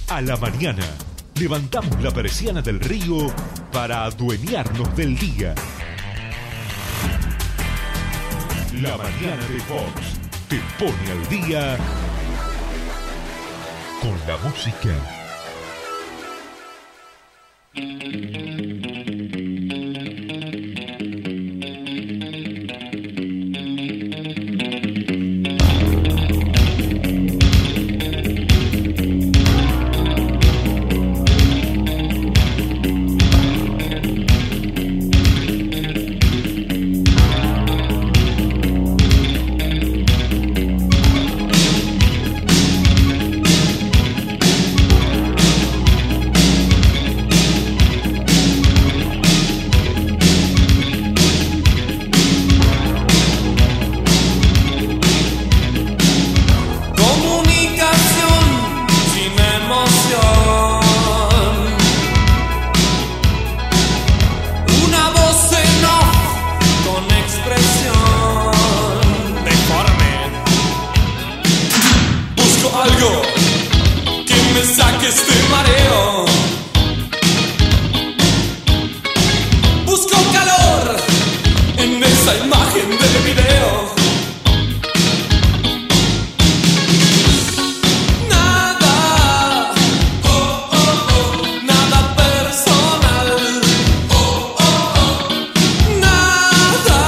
A la mañana, levantamos la persiana del río para adueñarnos del día. La mañana de Fox te pone al día con la música. Algo que me saque este mareo. Busco calor en esa imagen del video. Nada, nada personal. Nada,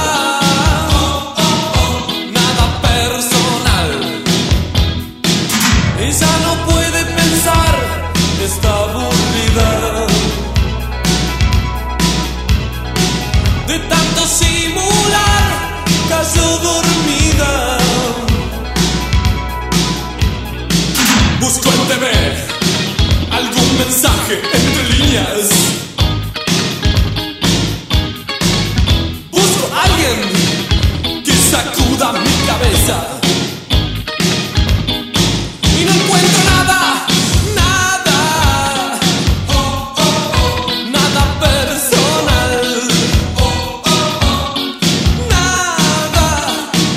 nada personal. Ella no puede pensar, está aburrida de tanto simular, cayó dormida. Busco en TV algún mensaje entre líneas. Busco a alguien que sacuda mi cabeza. Y no encuentro nada, nada, nada personal, nada,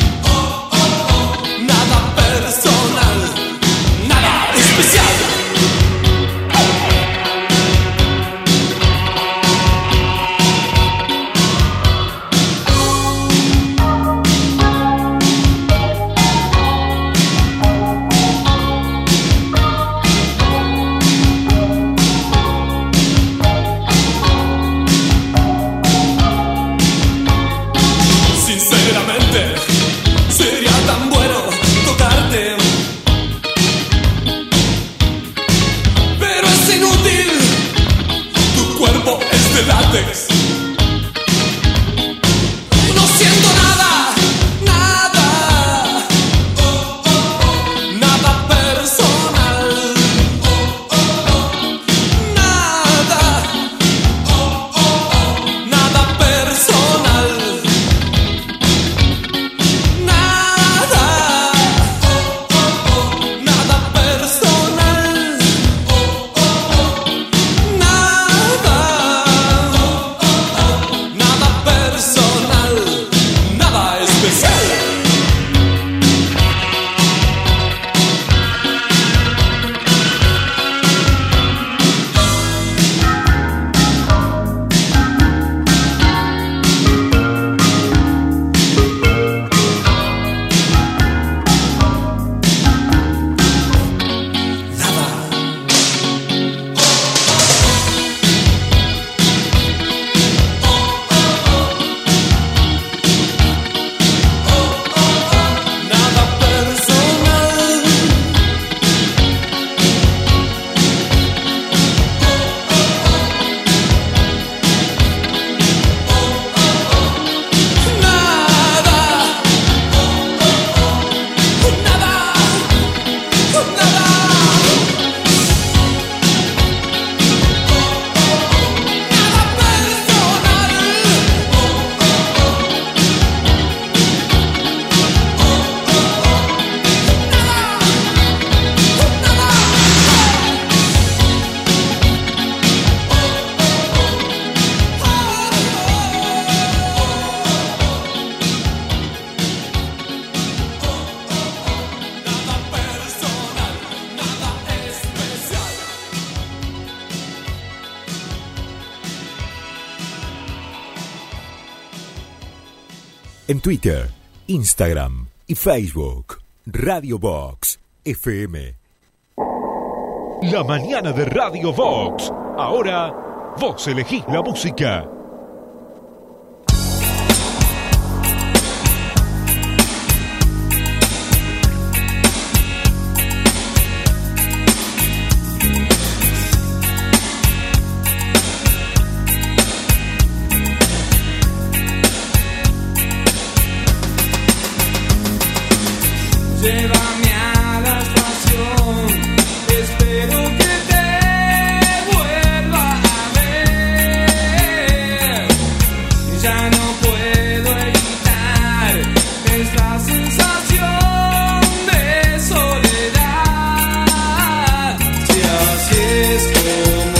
nada personal, nada especial. Sinceramente, sería tan bueno tocarte, pero es inútil, tu cuerpo es de látex. No siento nada, nada, nada personal, nada, nada personal. En Twitter, Instagram y Facebook. Radio Vox FM. La mañana de Radio Vox. Ahora, vos elegís la música. Llévame a la estación, espero que te vuelva a ver. Ya no puedo evitar esta sensación de soledad. Si así es como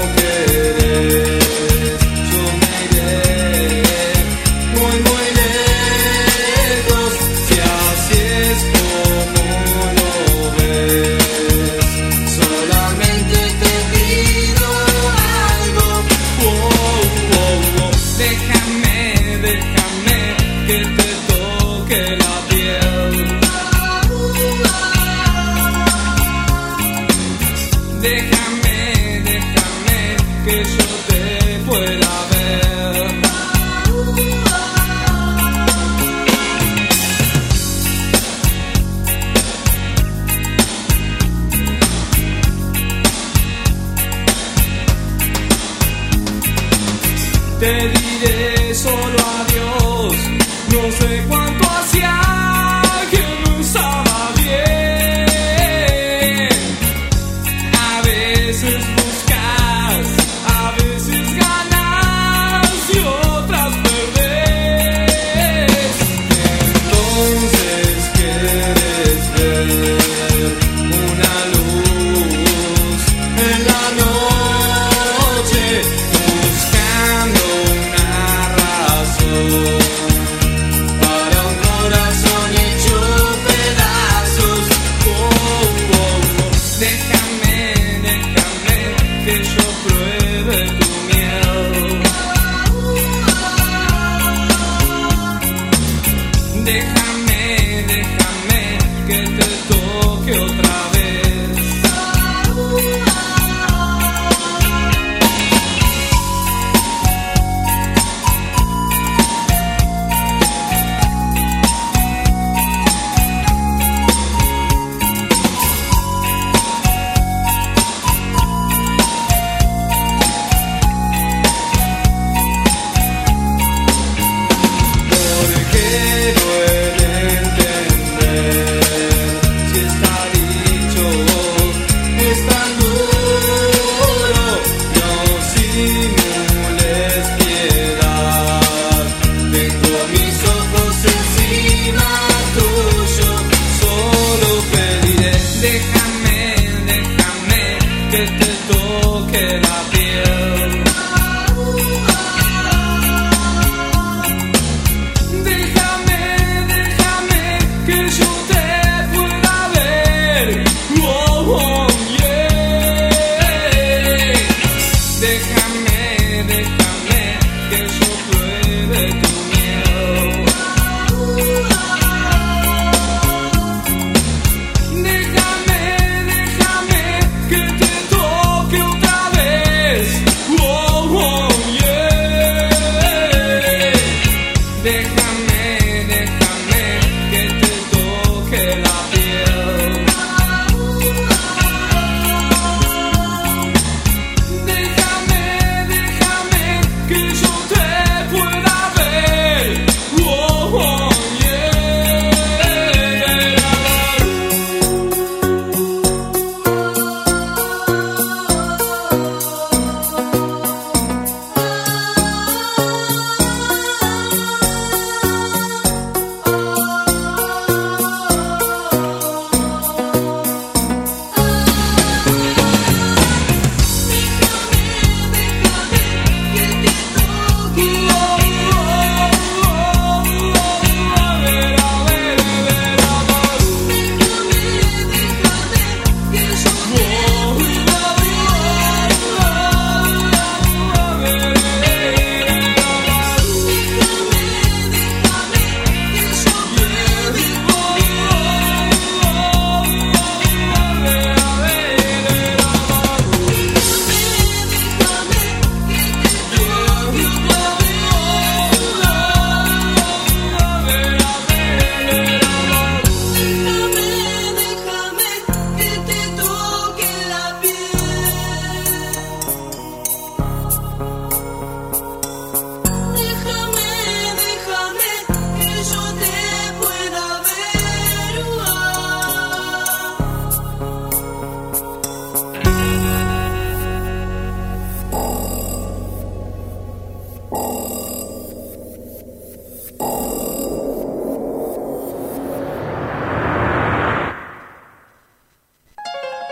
querés, yo me iré muy muy lejos. Si así es como lo ves, solamente te pido algo. Déjame, déjame que te toque la piel. Déjame, déjame que yo te pueda ver. Te diré solo adiós, no sé cuánto hacía que no estaba bien. A veces buscas, a veces ganas y otras perdés. Entonces quieres ver una luz en la noche, buscando una razón para un corazón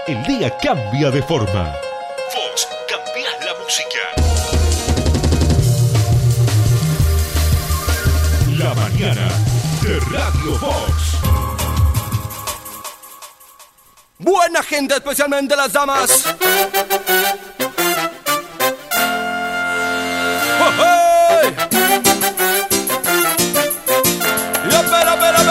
el día cambia de forma. Vos cambiás la música. La mañana de Radio Vox. Buena gente, especialmente las damas. ¡Oh, hey! Y espera.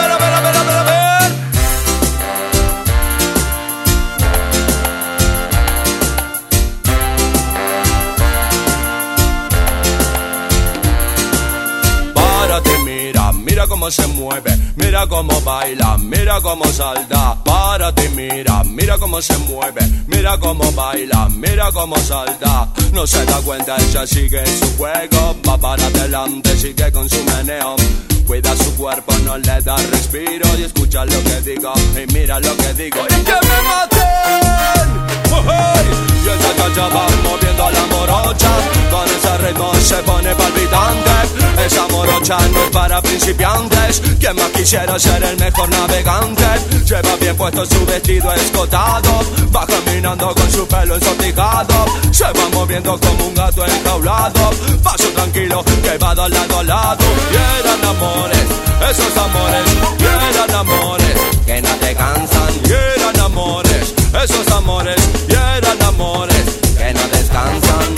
Párate, mira cómo se mueve, mira cómo baila, mira cómo salta. Párate, mira cómo se mueve, mira cómo baila, mira cómo salta. No se da cuenta, ella sigue su juego, va para adelante, sigue con su meneo. Cuida su cuerpo, no le da respiro y escucha lo que digo y mira lo que digo y que me maten. Oh, hey. Y esa chacha va moviendo a la morocha, con ese ritmo se pone palpitante. Esa morocha no es para principiantes, quien más quisiera ser el mejor navegante. Lleva bien puesto su vestido escotado, va caminando con su pelo ensortijado. Se va moviendo como un gato enjaulado, paso tranquilo que va de lado a lado. Y eran amores, esos amores, y eran amores que no te cansan. Y eran amores, esos amores, y eran amores que no descansan.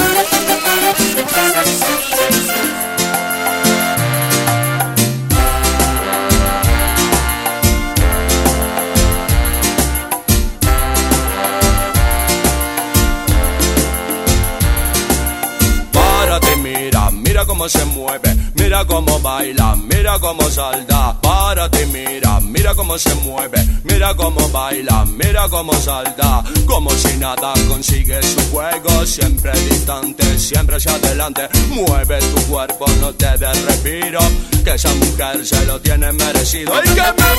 Mira cómo se mueve, mira cómo baila, mira cómo salta. Párate, mira cómo se mueve, mira cómo baila, mira cómo salta. Como si nada consigue su juego, siempre distante, siempre hacia adelante. Mueve tu cuerpo, no te des respiro, que esa mujer se lo tiene merecido. ¡Y que me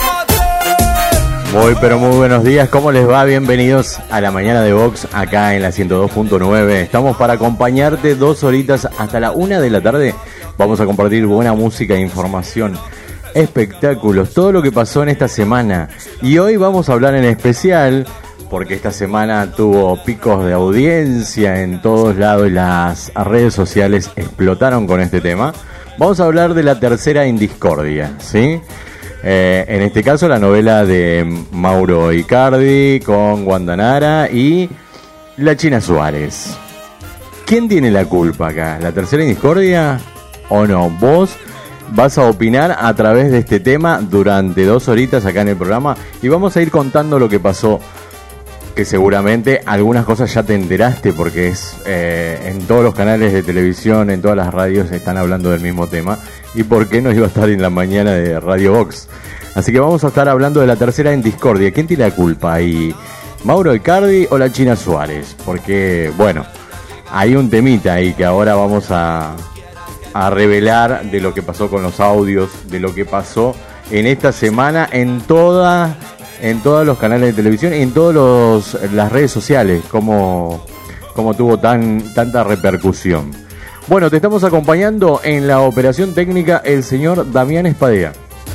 mate! Muy buenos días, ¿cómo les va? Bienvenidos a la mañana de Vox, acá en la 102.9. Estamos para acompañarte 2 horitas hasta la 1 de la tarde. Vamos a compartir buena música e información, espectáculos, todo lo que pasó en esta semana. Y hoy vamos a hablar en especial, porque esta semana tuvo picos de audiencia en todos lados y las redes sociales explotaron con este tema. Vamos a hablar de la tercera indiscordia, ¿sí? En este caso la novela de Mauro Icardi con Wanda Nara y la China Suárez. ¿Quién tiene la culpa acá? ¿La tercera indiscordia o no? Vos vas a opinar a través de este tema durante 2 horitas acá en el programa y vamos a ir contando lo que pasó, que seguramente algunas cosas ya te enteraste porque es en todos los canales de televisión, en todas las radios están hablando del mismo tema. ¿Y por qué no iba a estar en la mañana de Radio Vox? Así que vamos a estar hablando de la tercera en discordia. ¿Quién tiene la culpa ahí? ¿Mauro Icardi o la China Suárez? Porque, bueno, hay un temita ahí que ahora vamos a revelar de lo que pasó con los audios, de lo que pasó en esta semana en todos los canales de televisión y en todas las redes sociales, como tuvo tanta repercusión. Bueno, te estamos acompañando en la operación técnica el señor Damián Espadea.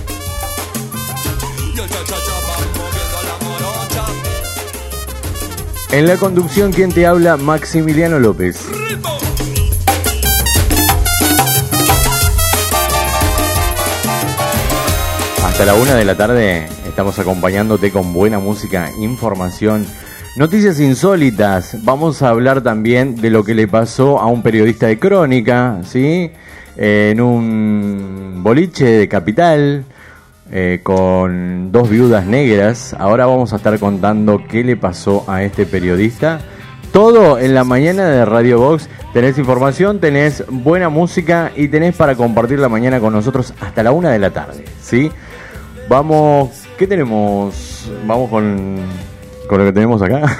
En la conducción, ¿quién te habla? Maximiliano López. Hasta la 1 de la tarde estamos acompañándote con buena música, información, noticias insólitas. Vamos a hablar también de lo que le pasó a un periodista de Crónica, ¿sí? En un boliche de Capital, con 2 viudas negras. Ahora vamos a estar contando qué le pasó a este periodista. Todo en la mañana de Radio Vox. Tenés información, tenés buena música y tenés para compartir la mañana con nosotros hasta la 1 de la tarde, ¿sí? Vamos, ¿qué tenemos? Vamos con lo que tenemos acá.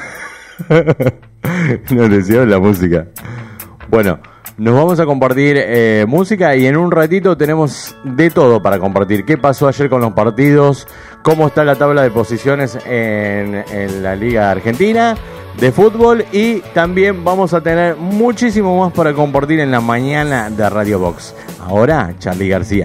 No decía la música. Bueno, nos vamos a compartir música y en un ratito tenemos de todo para compartir. ¿Qué pasó ayer con los partidos? ¿Cómo está la tabla de posiciones en la Liga Argentina de fútbol? Y también vamos a tener muchísimo más para compartir en la mañana de Radio Vox. Ahora, Charly García.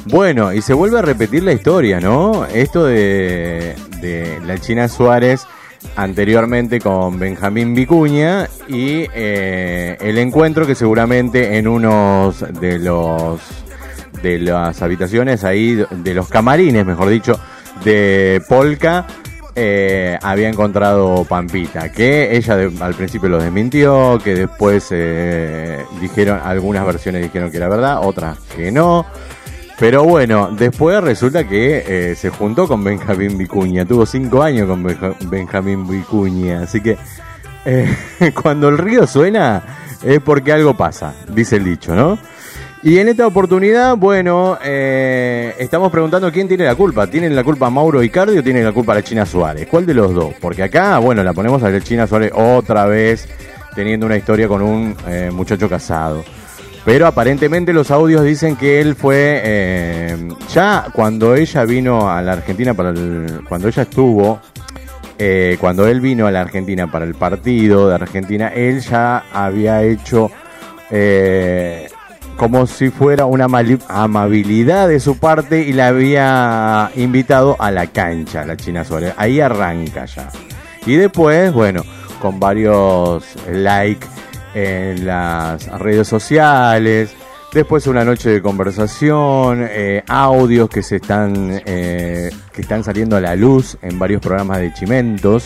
Bueno, y se vuelve a repetir la historia, ¿no? Esto de la China Suárez anteriormente con Benjamín Vicuña y el encuentro que seguramente en unos de las habitaciones ahí, de los camarines, mejor dicho, de Polka, había encontrado Pampita, que ella al principio lo desmintió, que después dijeron, algunas versiones dijeron que era verdad, otras que no. Pero bueno, después resulta que se juntó con Benjamín Vicuña, tuvo 5 años con Benjamín Vicuña, así que cuando el río suena es porque algo pasa, dice el dicho, ¿no? Y en esta oportunidad, bueno, estamos preguntando quién tiene la culpa. ¿Tienen la culpa Mauro Icardi o tiene la culpa la China Suárez? ¿Cuál de los dos? Porque acá, bueno, la ponemos a la China Suárez otra vez teniendo una historia con un muchacho casado. Pero aparentemente los audios dicen que él fue, ya cuando ella vino a la Argentina, cuando él vino a la Argentina para el partido de Argentina, él ya había hecho como si fuera una amabilidad de su parte y la había invitado a la cancha, la China Suárez. Ahí arranca ya. Y después, bueno, con varios likes en las redes sociales, después una noche de conversación, audios que están saliendo a la luz en varios programas de Chimentos,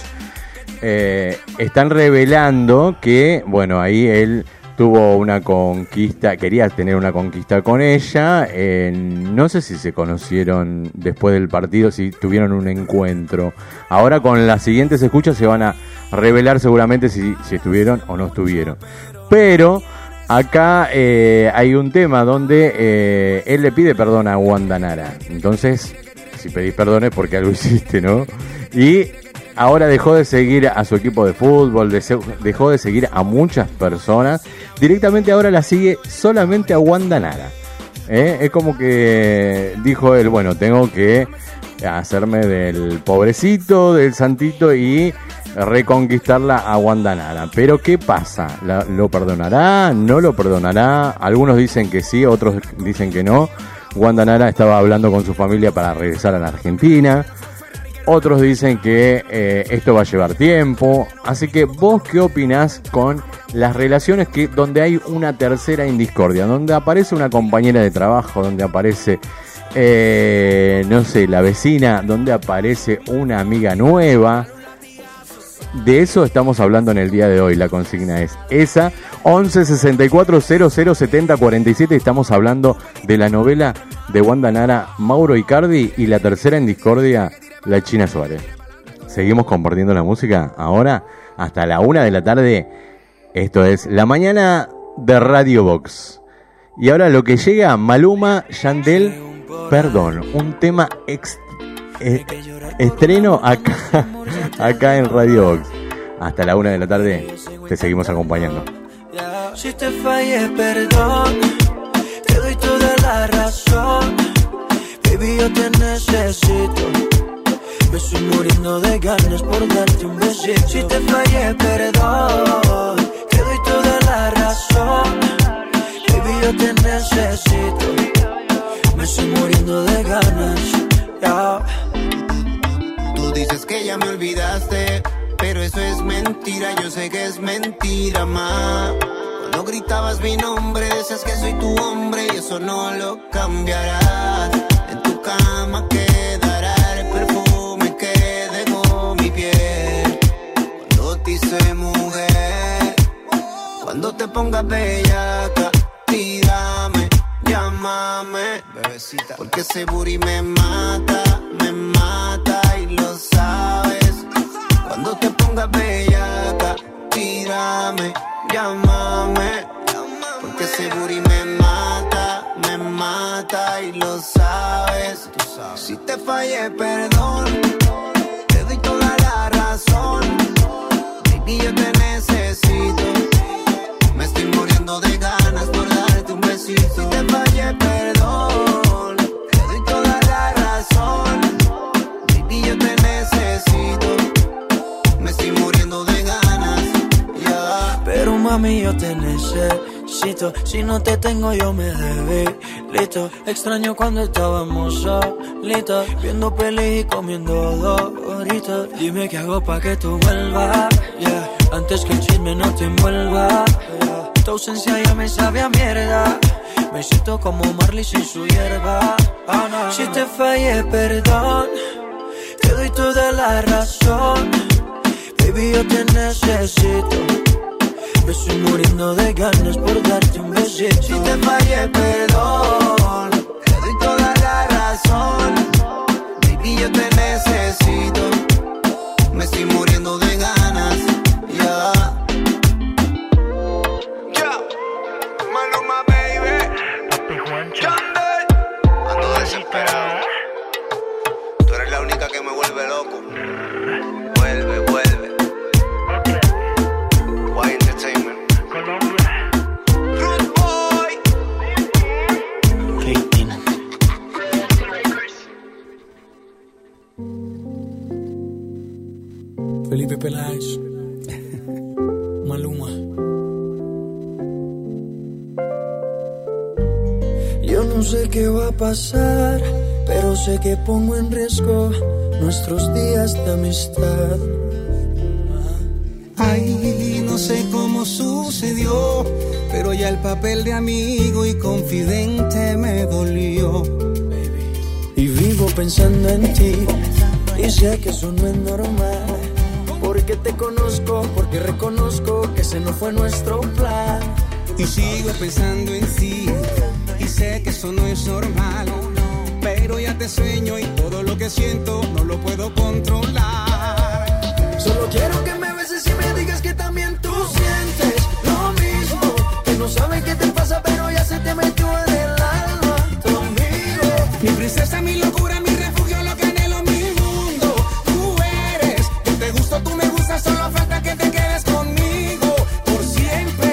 están revelando que, bueno, ahí él tuvo una conquista, quería tener una conquista con ella, no sé si se conocieron después del partido, si tuvieron un encuentro. Ahora con las siguientes escuchas se van a revelar seguramente si estuvieron o no estuvieron. Pero acá hay un tema donde él le pide perdón a Wanda Nara. Entonces, si pedís perdón es porque algo hiciste, ¿no? Y ahora dejó de seguir a su equipo de fútbol, dejó de seguir a muchas personas. Directamente ahora la sigue solamente a Wanda Nara. Es como que dijo él, bueno, tengo que hacerme del pobrecito, del santito y reconquistarla a Wanda Nara. Pero ¿qué pasa? ¿Lo perdonará? ¿No lo perdonará? Algunos dicen que sí, otros dicen que no. Wanda Nara estaba hablando con su familia para regresar a la Argentina. Otros dicen que esto va a llevar tiempo. Así que vos, ¿qué opinás con las relaciones donde hay una tercera en discordia? Donde aparece una compañera de trabajo, donde aparece, no sé, la vecina, donde aparece una amiga nueva. De eso estamos hablando en el día de hoy. La consigna es esa, 11 64 00 70 47. Estamos hablando de la novela de Wanda Nara, Mauro Icardi, y la tercera en discordia, la China Suárez. Seguimos compartiendo la música ahora hasta la 1 de la tarde. Esto es La Mañana de Radio Box. Y ahora lo que llega, Maluma, Yandel, Perdón, un tema estreno acá en Radio Box. Hasta la 1 de la tarde te seguimos acompañando. Si te fallé, perdón, te doy toda la razón. Baby, yo te necesito. Me estoy muriendo de ganas por darte un besito. Si te fallé, perdón, te doy toda la razón. Baby, yo te necesito. Me estoy muriendo de ganas, yeah. Tú dices que ya me olvidaste, pero eso es mentira, yo sé que es mentira, ma. Cuando gritabas mi nombre, decías que soy tu hombre y eso no lo cambiarás. En tu cama quedará el perfume que dejó mi piel. Cuando te hice mujer, cuando te pongas bellaca, tírame, llámame, bebecita, porque ese booty me mata y lo sabes. Cuando te pongas bellaca, tírame, llámame, porque ese booty me mata y lo sabes. Si te fallé, perdón, te doy toda la razón. Baby, yo te necesito. Me estoy muriendo de ganas por darte un besito. Si te fallé, perdón, te doy toda la razón. Baby, yo te necesito. Me estoy muriendo de ganas, yeah. Pero mami, yo te necesito. bebecito. Si no te tengo yo me debilito. Extraño cuando estábamos solitos, viendo pelis y comiendo doritos. Dime qué hago pa' que tú vuelvas, yeah. Antes que el chisme no te envuelva, yeah. Tu ausencia ya me sabe a mierda. Me siento como Marley sin su hierba. Oh, no. Si te fallé, perdón, te doy toda la razón. Baby, yo te necesito. Me estoy muriendo de ganas por darte un besito. Si te fallé, perdón, te doy toda la razón. Baby, yo te necesito. Me estoy muriendo de ganas, yeah. Maluma, baby. Ando desesperado. Tú eres la única que me vuelve loco. Vuelve, vuelve. Why Entertainment. Rude Boy. Cristina. Felipe Peláez. Maluma. Yo no sé qué va a pasar, pero sé que pongo en riesgo nuestros días de amistad. Ay, no sé cómo sucedió, pero ya el papel de amigo y confidente me dolió. Y vivo pensando en ti, y sé que eso no es normal. Porque te conozco, porque reconozco que ese no fue nuestro plan. Y sigo pensando en ti, y sé que eso no es normal. Pero ya te sueño y todo lo que siento no lo puedo controlar. Solo quiero que me beses y me digas que también tú sientes lo mismo. Que no sabes qué te pasa, pero ya se te metió en el alma conmigo. Mi princesa, mi locura, mi refugio, lo que anhelo, mi mundo. Tú eres, yo te gusto, tú me gustas, solo falta que te quedes conmigo por siempre.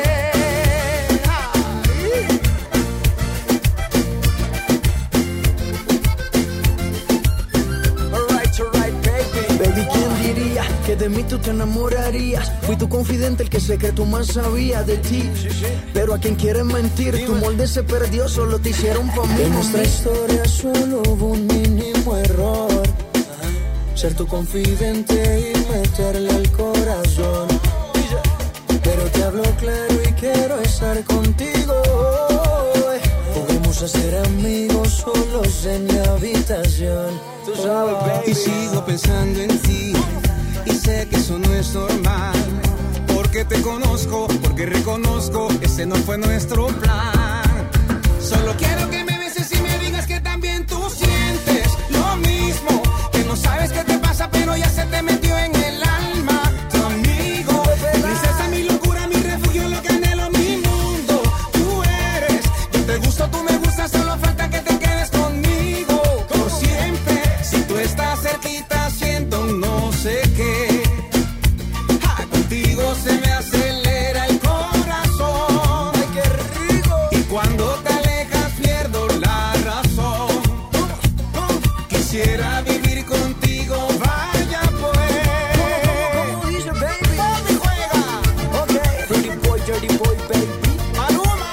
Baby, ¿quién diría que de mí tú te enamorarías? Fui tu confidente, el que secreto más sabía de ti. Pero a quien quiere mentir, tu molde se perdió, solo te hicieron pa' mí. En nuestra historia solo hubo un mínimo error, ser tu confidente y meterle al corazón. Pero te hablo claro y quiero estar contigo. Podemos ser amigos solos en mi habitación. Tú sabes, baby. Y sigo pensando en ti, y sé que eso no es normal. Porque te conozco, porque reconozco, ese no fue nuestro plan. Solo quiero que me beses y me digas que también tú sientes lo mismo. Que no sabes qué te pasa, pero ya se te metió en el alma. Tu amigo, princesa, mi locura, mi refugio, lo que anhelo, mi mundo. Tú eres, yo te gusto, tú me gustas, solo falta que te quedes conmigo por siempre. Si tú estás cerquita, siento un no sé qué. Contigo se me acelera el corazón. Ay, qué rico. Y cuando te alejas pierdo la razón. Quisiera vivir contigo, vaya pues. ¿Cómo dice, baby? ¿Dónde juega? Ok. Dirty boy, baby. Maluma.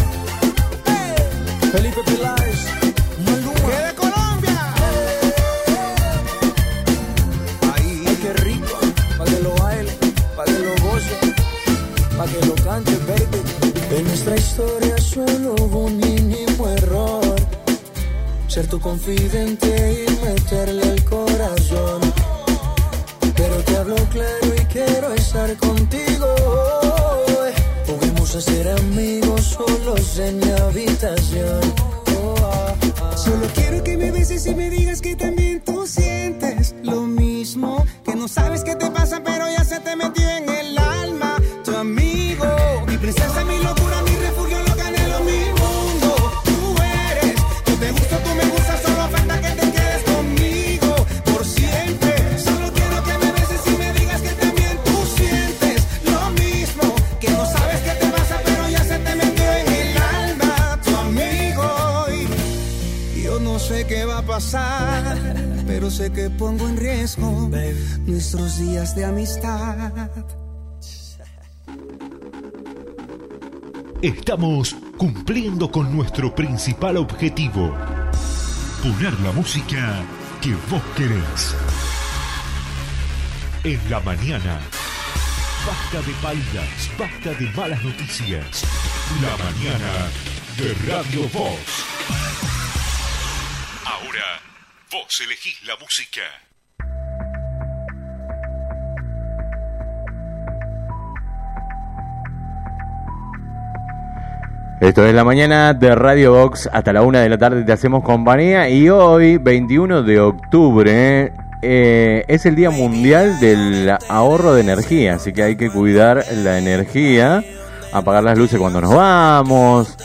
Felipe Peláez. Maluma. ¡Que de Colombia! Ay, qué rico. Pa' que lo baile, pa' que lo goce, pa' que lo cante, baby. En nuestra historia solo hubo un mínimo error, ser tu confidente y meterle al corazón. Pero te hablo claro y quiero estar contigo. Podemos ser amigos solos en mi habitación. Solo quiero que me beses y me digas que también tú sientes lo mismo. Que no sabes qué te pasa, pero ya se te metió en el alma. Tu amigo, mi princesa, mi locura, mi refugio, lo que anhelo, mi mundo. Tú eres, yo te gusto, tú me gustas, solo falta que te quedes conmigo por siempre. Solo quiero que me beses y me digas que también tú sientes lo mismo. Que no sabes qué te pasa, pero ya se te metió en el alma. Tu amigo. Y yo no sé qué va a pasar, pero sé que pongo en riesgo nuestros días de amistad. Estamos cumpliendo con nuestro principal objetivo: poner la música que vos querés. En la mañana, basta de palidas, basta de malas noticias. La mañana de Radio Vox. Ahora, vos elegís la música. Esto es la mañana de Radio Vox. Hasta la 1 de la tarde te hacemos compañía. Y hoy, 21 de octubre, es el Día Mundial del Ahorro de Energía. Así que hay que cuidar la energía, apagar las luces cuando nos vamos.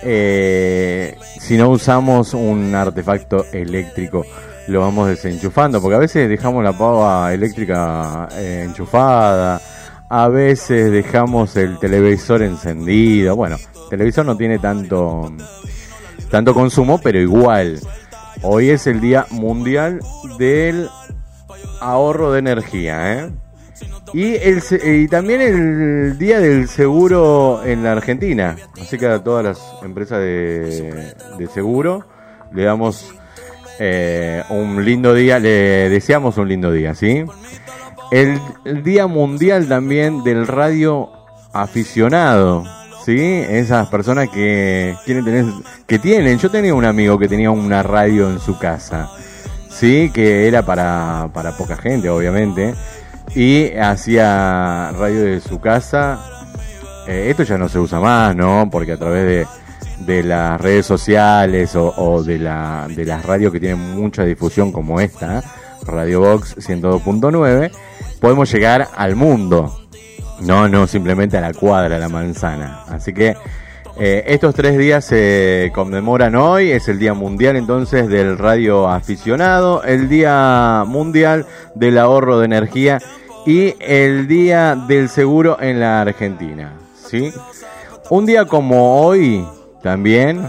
Si no usamos un artefacto eléctrico, lo vamos desenchufando. Porque a veces dejamos la pava eléctrica enchufada. A veces dejamos el televisor encendido. Bueno, el televisor no tiene tanto consumo, pero igual. Hoy es el Día Mundial del Ahorro de Energía, y también el Día del Seguro en la Argentina. Así que a todas las empresas de seguro le damos un lindo día, le deseamos un lindo día, ¿sí? El Día Mundial también del Radio Aficionado, ¿sí? Esas personas que tienen. Yo tenía un amigo que tenía una radio en su casa, ¿sí? Que era para poca gente, obviamente. Y hacía radio de su casa. Esto ya no se usa más, ¿no? Porque a través de las redes sociales o de las radios que tienen mucha difusión como esta, Radio Vox 102.9, podemos llegar al mundo. No simplemente a la cuadra, a la manzana. Así que estos 3 días se conmemoran hoy. Es el Día Mundial entonces del Radio Aficionado, el Día Mundial del Ahorro de Energía y el Día del Seguro en la Argentina, ¿sí? Un día como hoy, también,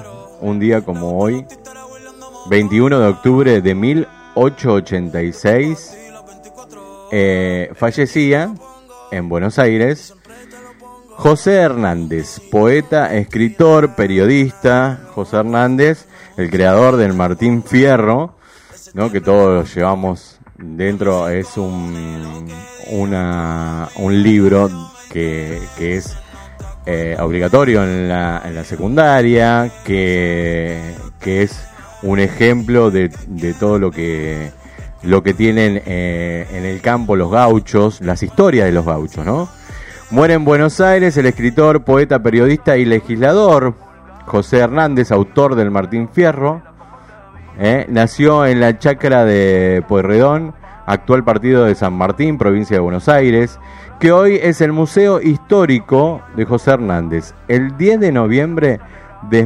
21 de octubre de 1886, fallecía en Buenos Aires José Hernández, poeta, escritor, periodista. José Hernández, el creador del Martín Fierro, ¿no? Que todos llevamos dentro. Es un libro que es obligatorio en la secundaria, que es un ejemplo de todo lo que tienen en el campo los gauchos, las historias de los gauchos, ¿no? Muere en Buenos Aires el escritor, poeta, periodista y legislador José Hernández, autor del Martín Fierro. Nació en la chacra de Pueyrredón, actual partido de San Martín, provincia de Buenos Aires, que hoy es el Museo Histórico de José Hernández, el 10 de noviembre de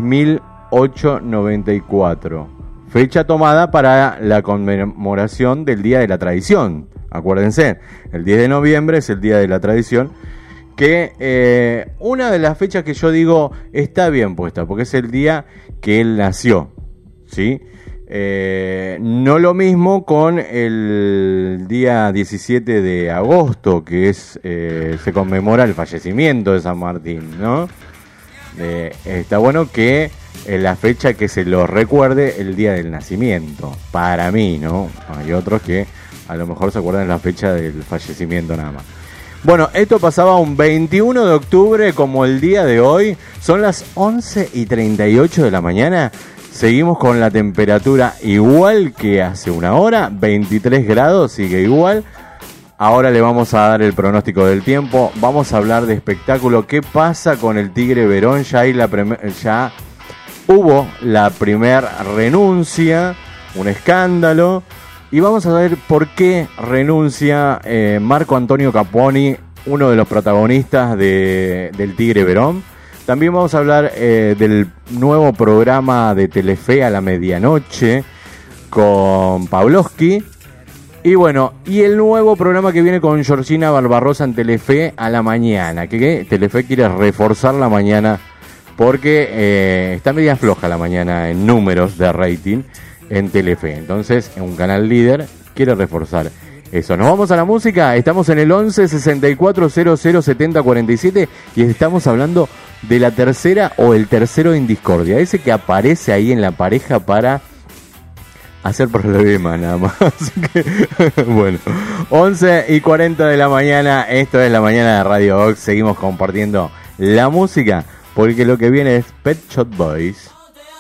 1894. Fecha tomada para la conmemoración del Día de la Tradición. Acuérdense, el 10 de noviembre es el Día de la Tradición, que una de las fechas que yo digo está bien puesta, porque es el día que él nació, ¿sí? No lo mismo con el día 17 de agosto, que es se conmemora el fallecimiento de San Martín, ¿no? Está bueno que la fecha que se lo recuerde el día del nacimiento, para mí, ¿no? Hay otros que a lo mejor se acuerdan la fecha del fallecimiento nada más. Bueno, esto pasaba un 21 de octubre como el día de hoy. Son las 11:38 de la mañana. Seguimos con la temperatura igual que hace una hora, 23 grados, sigue igual. Ahora le vamos a dar el pronóstico del tiempo. Vamos a hablar de espectáculo. ¿Qué pasa con el Tigre Verón? Ya hubo la primera renuncia, un escándalo. Y vamos a ver por qué renuncia Marco Antonio Caponi, uno de los protagonistas del Tigre Verón. También vamos a hablar del nuevo programa de Telefe a la medianoche con Pavlovsky. Y bueno, y el nuevo programa que viene con Georgina Barbarosa en Telefe a la mañana. Que Telefe quiere reforzar la mañana porque está media floja la mañana en números de rating en Telefe. Entonces, en un canal líder quiere reforzar. Eso, nos vamos a la música. Estamos en el 11 64 00 70 47 y estamos hablando de la tercera o el tercero en discordia. Ese que aparece ahí en la pareja para hacer problema nada más. Bueno, 11 y 40 de la mañana. Esto es la mañana de Radio Vox. Seguimos compartiendo la música porque lo que viene es Pet Shop Boys.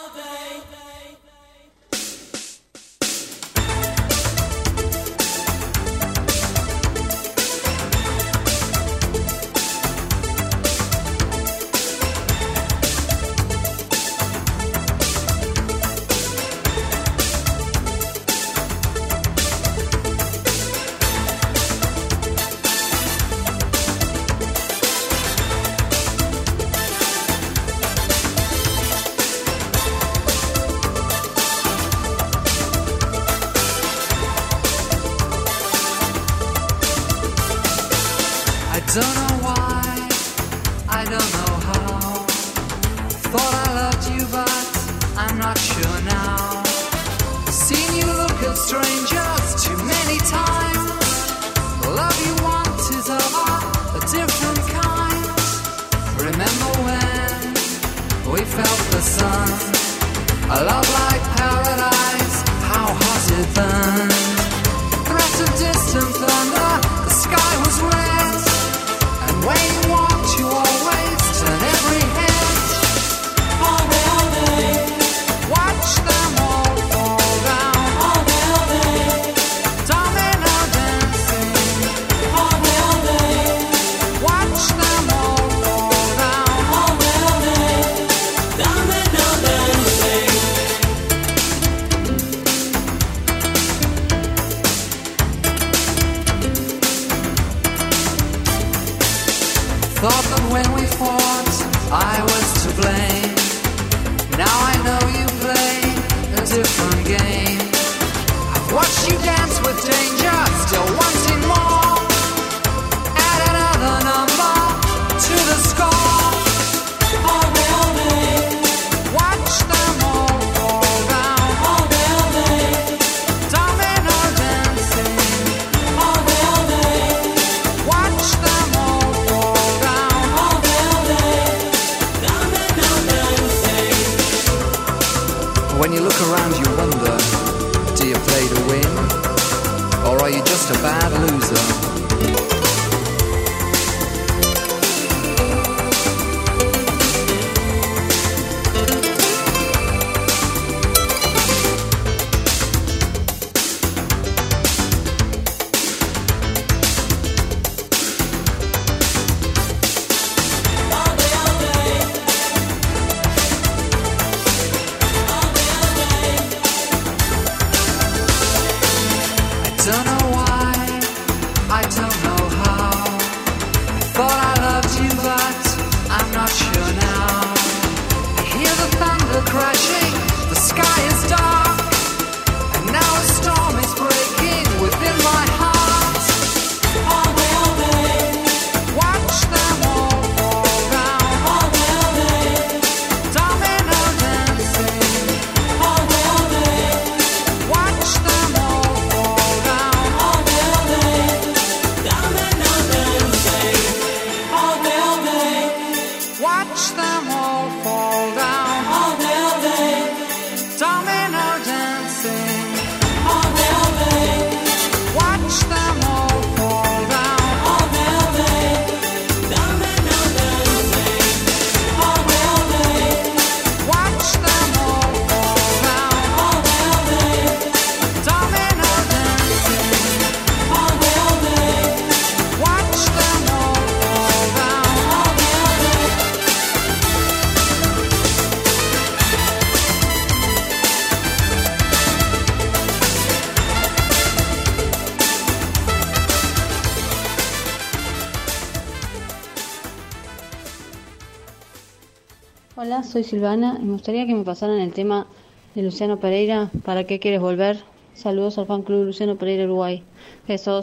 Hola, soy Silvana y me gustaría que me pasaran el tema de Luciano Pereira, ¿Para qué quieres volver? Saludos al fan club Luciano Pereira Uruguay. Besos.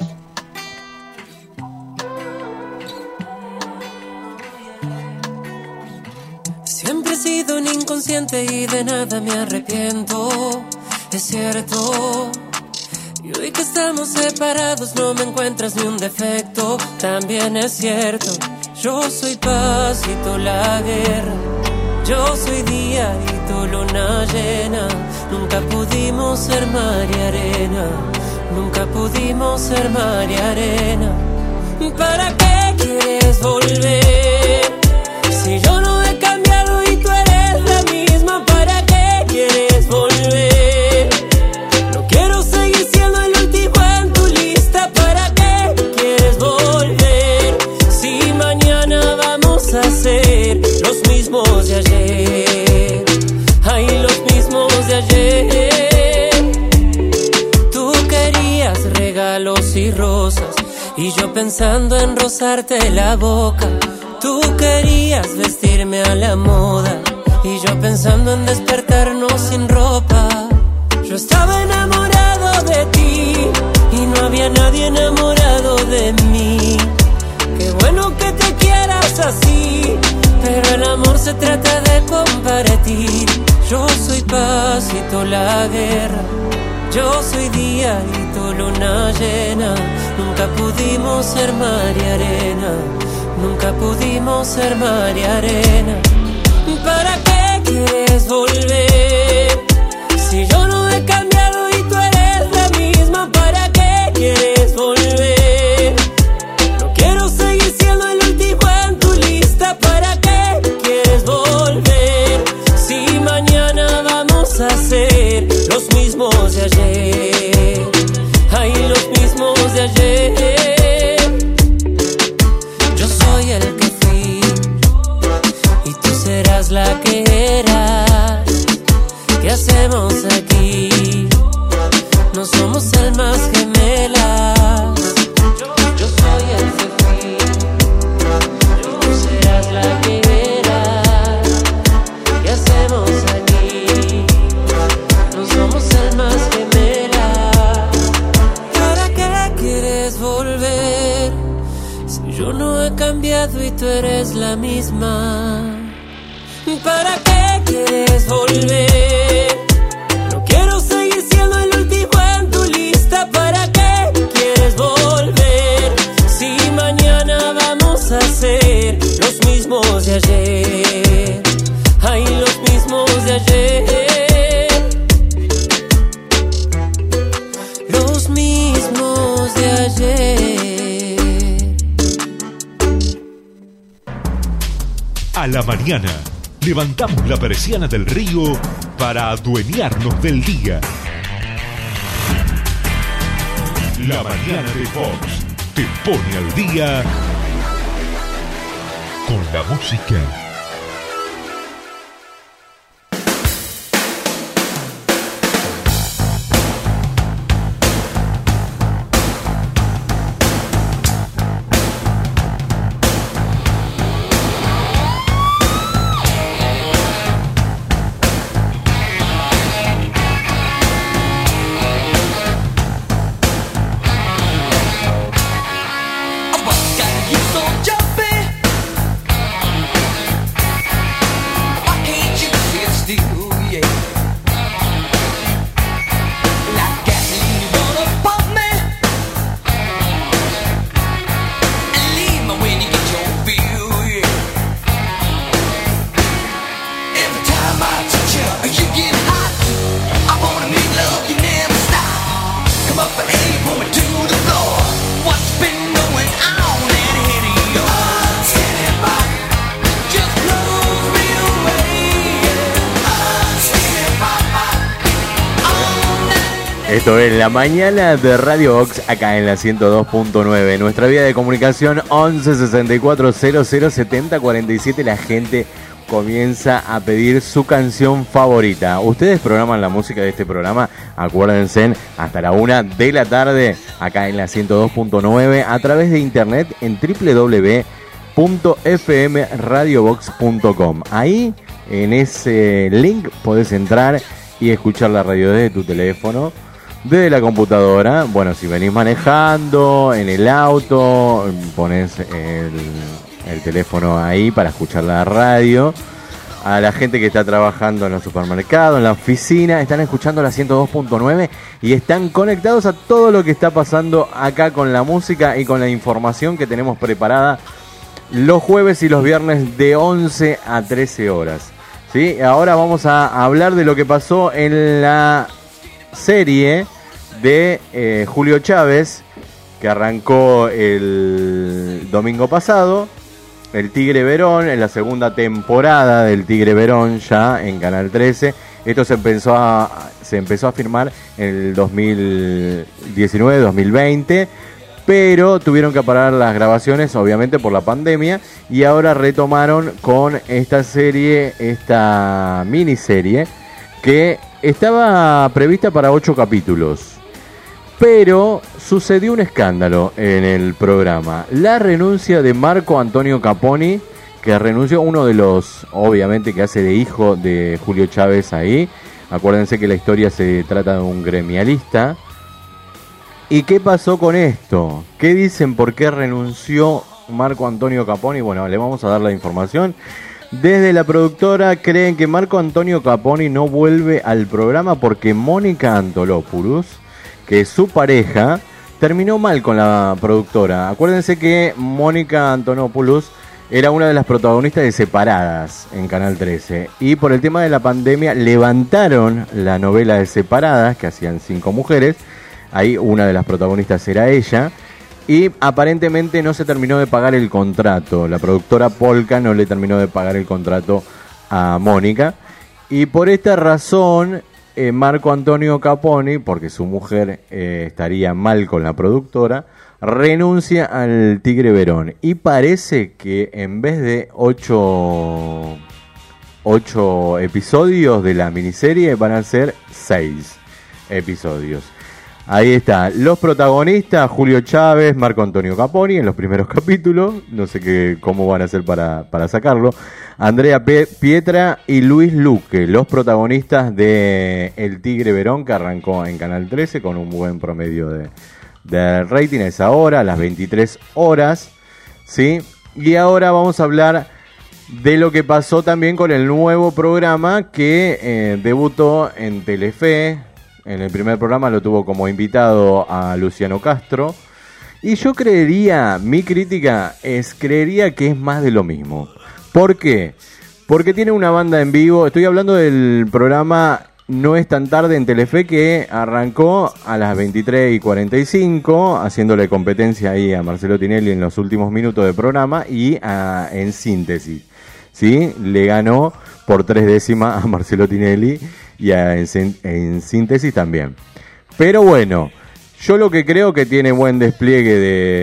Siempre he sido un inconsciente y de nada me arrepiento. Es cierto, Y hoy que estamos separados no me encuentras ni un defecto. También es cierto, yo soy paz y tú la guerra. Yo soy día y tú luna llena. Nunca pudimos ser mar y arena. Nunca pudimos ser mar y arena. ¿Para qué quieres volver? Si yo no he cambiado y tú eres la misma, ¿para qué quieres volver? No quiero seguir siendo el último en tu lista. ¿Para qué quieres volver? Si mañana vamos a ser los mismos de ayer. Ay, los mismos de ayer. Tú querías regalos y rosas y yo pensando en rozarte la boca. Tú querías vestirme a la moda y yo pensando en despertarnos sin ropa. Yo estaba enamorado de ti y no había nadie enamorado de mí. Qué bueno que te quieras así, pero el amor se trata de compartir. Yo soy paz y tú la guerra. Yo soy día y tú luna llena. Nunca pudimos ser mar y arena. Nunca pudimos ser mar y arena. ¿Para qué quieres volver? Si yo no he cambiado y tú eres la misma, ¿para qué quieres volver? No quiero seguir siendo el último en tu lista. ¿Para qué quieres volver? Si mañana vamos a ser los mismos de ayer. Ay, los mismos de ayer. Yo soy el que fui y tú serás la que eras. ¿Qué hacemos aquí? No somos almas gemelas. Yo soy el que fui y tú serás la que eras. ¿Qué hacemos aquí? No somos almas gemelas. ¿Para qué quieres volver? Si yo no he cambiado y tú eres la misma. ¿Para qué quieres volver? No quiero seguir siendo el último en tu lista. ¿Para qué quieres volver? Si mañana vamos a ser los mismos de ayer. Ay, los mismos de ayer. Los mismos de ayer. A la mañana levantamos la persiana del río para adueñarnos del día. La mañana de Fox te pone al día con la música. Esto es La Mañana de Radio Box, acá en la 102.9. Nuestra vía de comunicación 11 64 00 70 47. La gente comienza a pedir su canción favorita. Ustedes programan la música de este programa, acuérdense, hasta la 1 de la tarde, acá en la 102.9, a través de internet en www.fmradiobox.com. Ahí, en ese link, podés entrar y escuchar la radio desde tu teléfono, desde la computadora. Bueno, si venís manejando, en el auto, ponés el teléfono ahí para escuchar la radio. a la gente que está trabajando en los supermercados, en la oficina, están escuchando la 102.9 y están conectados a todo lo que está pasando acá con la música y con la información que tenemos preparada los jueves y los viernes de 11 a 13 horas. ¿Sí? Ahora vamos a hablar de lo que pasó en la serie de Julio Chávez, que arrancó el domingo pasado. El Tigre Verón, en la segunda temporada del Tigre Verón, ya en Canal 13. Esto se empezó a filmar en el 2019-2020, pero tuvieron que parar las grabaciones, obviamente, por la pandemia, y ahora retomaron con esta serie, esta miniserie, que estaba prevista para 8 capítulos. Pero sucedió un escándalo en el programa. La renuncia de Marco Antonio Caponi, que renunció, uno de los, obviamente, que hace de hijo de Julio Chávez ahí. Acuérdense que la historia se trata de un gremialista. ¿Y qué pasó con esto? ¿Qué dicen? ¿Por qué renunció Marco Antonio Caponi? Bueno, le vamos a dar la información. Desde la productora creen que Marco Antonio Caponi no vuelve al programa porque Mónica Antolopoulos, que es su pareja, terminó mal con la productora. Acuérdense que Mónica Antolopoulos era una de las protagonistas de Separadas en Canal 13. Y por el tema de la pandemia levantaron la novela de Separadas, que hacían 5 mujeres. Ahí una de las protagonistas era ella. Y aparentemente no se terminó de pagar el contrato. La productora Polka no le terminó de pagar el contrato a Mónica. Y por esta razón, Marco Antonio Caponi, porque su mujer estaría mal con la productora, renuncia al Tigre Verón. Y parece que en vez de 8 episodios de la miniserie, van a ser 6 episodios. Ahí está, los protagonistas: Julio Chávez, Marco Antonio Caponi en los primeros capítulos, no sé cómo van a hacer para sacarlo. Andrea Pietra y Luis Luque, los protagonistas de El Tigre Verón, que arrancó en Canal 13 con un buen promedio de rating a esa hora, a las 23 horas, ¿sí? Y ahora vamos a hablar de lo que pasó también con el nuevo programa que debutó en Telefe. En el primer programa lo tuvo como invitado a Luciano Castro. Y yo mi crítica creería que es más de lo mismo. ¿Por qué? Porque tiene una banda en vivo. Estoy hablando del programa No es tan tarde en Telefe, que arrancó a las 23:45, haciéndole competencia ahí a Marcelo Tinelli en los últimos minutos del programa y en síntesis, ¿sí? Le ganó por 3 décimas a Marcelo Tinelli y en síntesis también. Pero bueno, yo lo que creo que tiene buen despliegue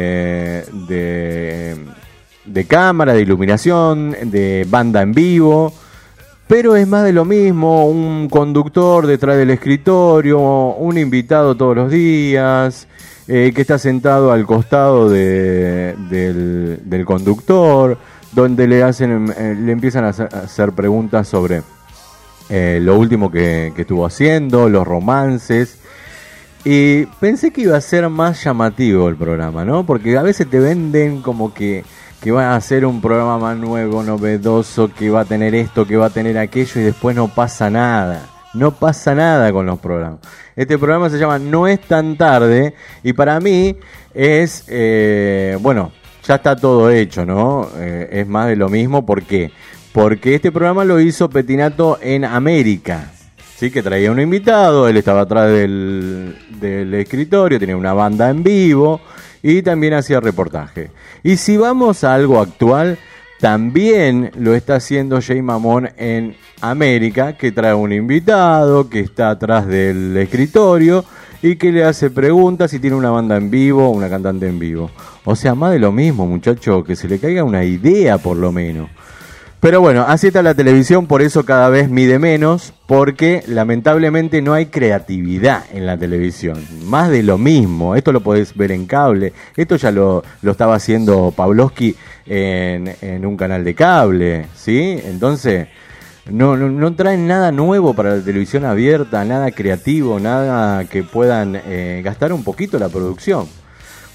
de cámara, de iluminación, de banda en vivo, pero es más de lo mismo: un conductor detrás del escritorio, un invitado todos los días, que está sentado al costado del conductor, donde le empiezan a hacer preguntas sobre lo último que estuvo haciendo, los romances. Y pensé que iba a ser más llamativo el programa, ¿no? Porque a veces te venden como que va a ser un programa más nuevo, novedoso, que va a tener esto, que va a tener aquello, y después no pasa nada. No pasa nada con los programas. Este programa se llama No es tan tarde, y para mí es, bueno, ya está todo hecho, ¿no? Es más de lo mismo. ¿Por qué? Porque este programa lo hizo Petinato en América, ¿sí? Que traía un invitado, él estaba atrás del escritorio, tenía una banda en vivo y también hacía reportaje. Y si vamos a algo actual, también lo está haciendo Jay Mamón en América, que trae un invitado que está atrás del escritorio y que le hace preguntas y tiene una banda en vivo, una cantante en vivo. O sea, más de lo mismo, muchacho, que se le caiga una idea por lo menos. Pero bueno, así está la televisión, por eso cada vez mide menos, porque lamentablemente no hay creatividad en la televisión. Más de lo mismo, esto lo podés ver en cable, esto ya lo estaba haciendo Pavlovsky en un canal de cable, ¿sí? Entonces, no traen nada nuevo para la televisión abierta, nada creativo, nada que puedan gastar un poquito la producción.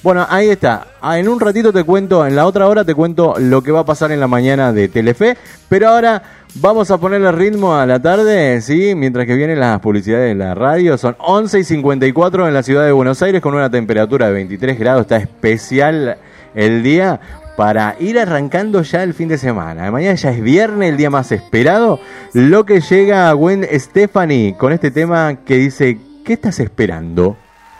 Bueno, ahí está. En un ratito te cuento, en la otra hora te cuento lo que va a pasar en la mañana de Telefe. Pero ahora vamos a ponerle ritmo a la tarde, ¿sí? Mientras que vienen las publicidades de la radio. Son 11:54 en la ciudad de Buenos Aires con una temperatura de 23 grados. Está especial el día para ir arrancando ya el fin de semana. Mañana ya es viernes, el día más esperado. Lo que llega a Gwen Stefani con este tema que dice, ¿qué estás esperando?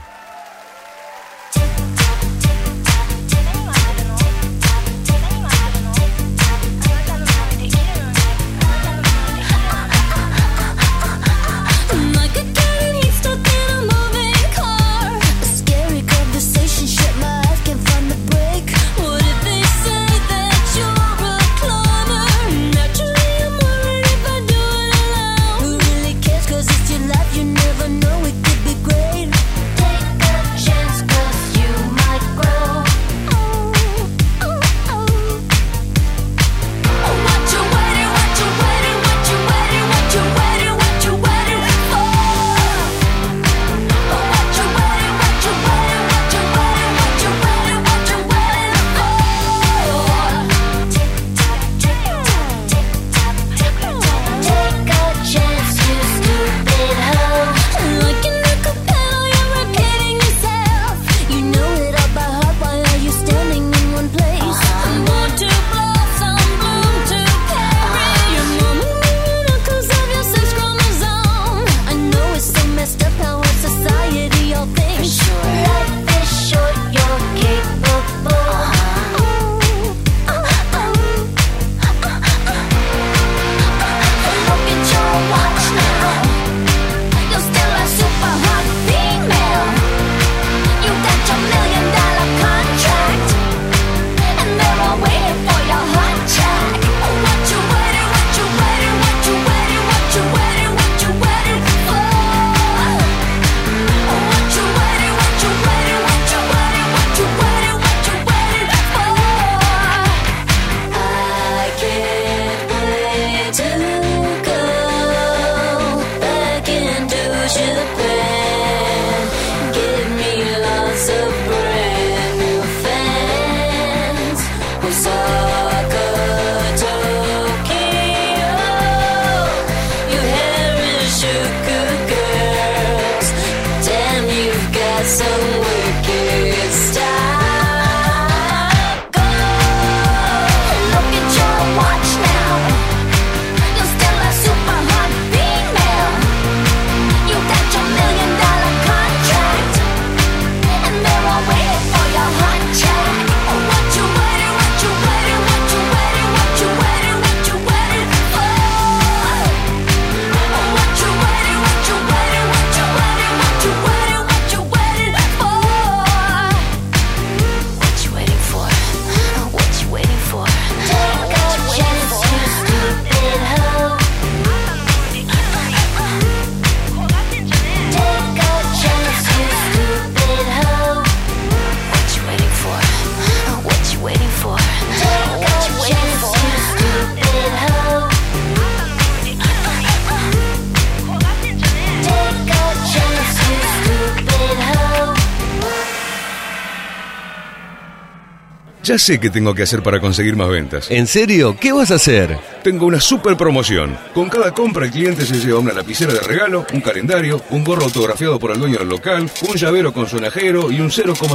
Ya sé qué tengo que hacer para conseguir más ventas. ¿En serio? ¿Qué vas a hacer? Tengo una super promoción. Con cada compra el cliente se lleva una lapicera de regalo, un calendario, un gorro autografiado por el dueño del local, un llavero con sonajero y un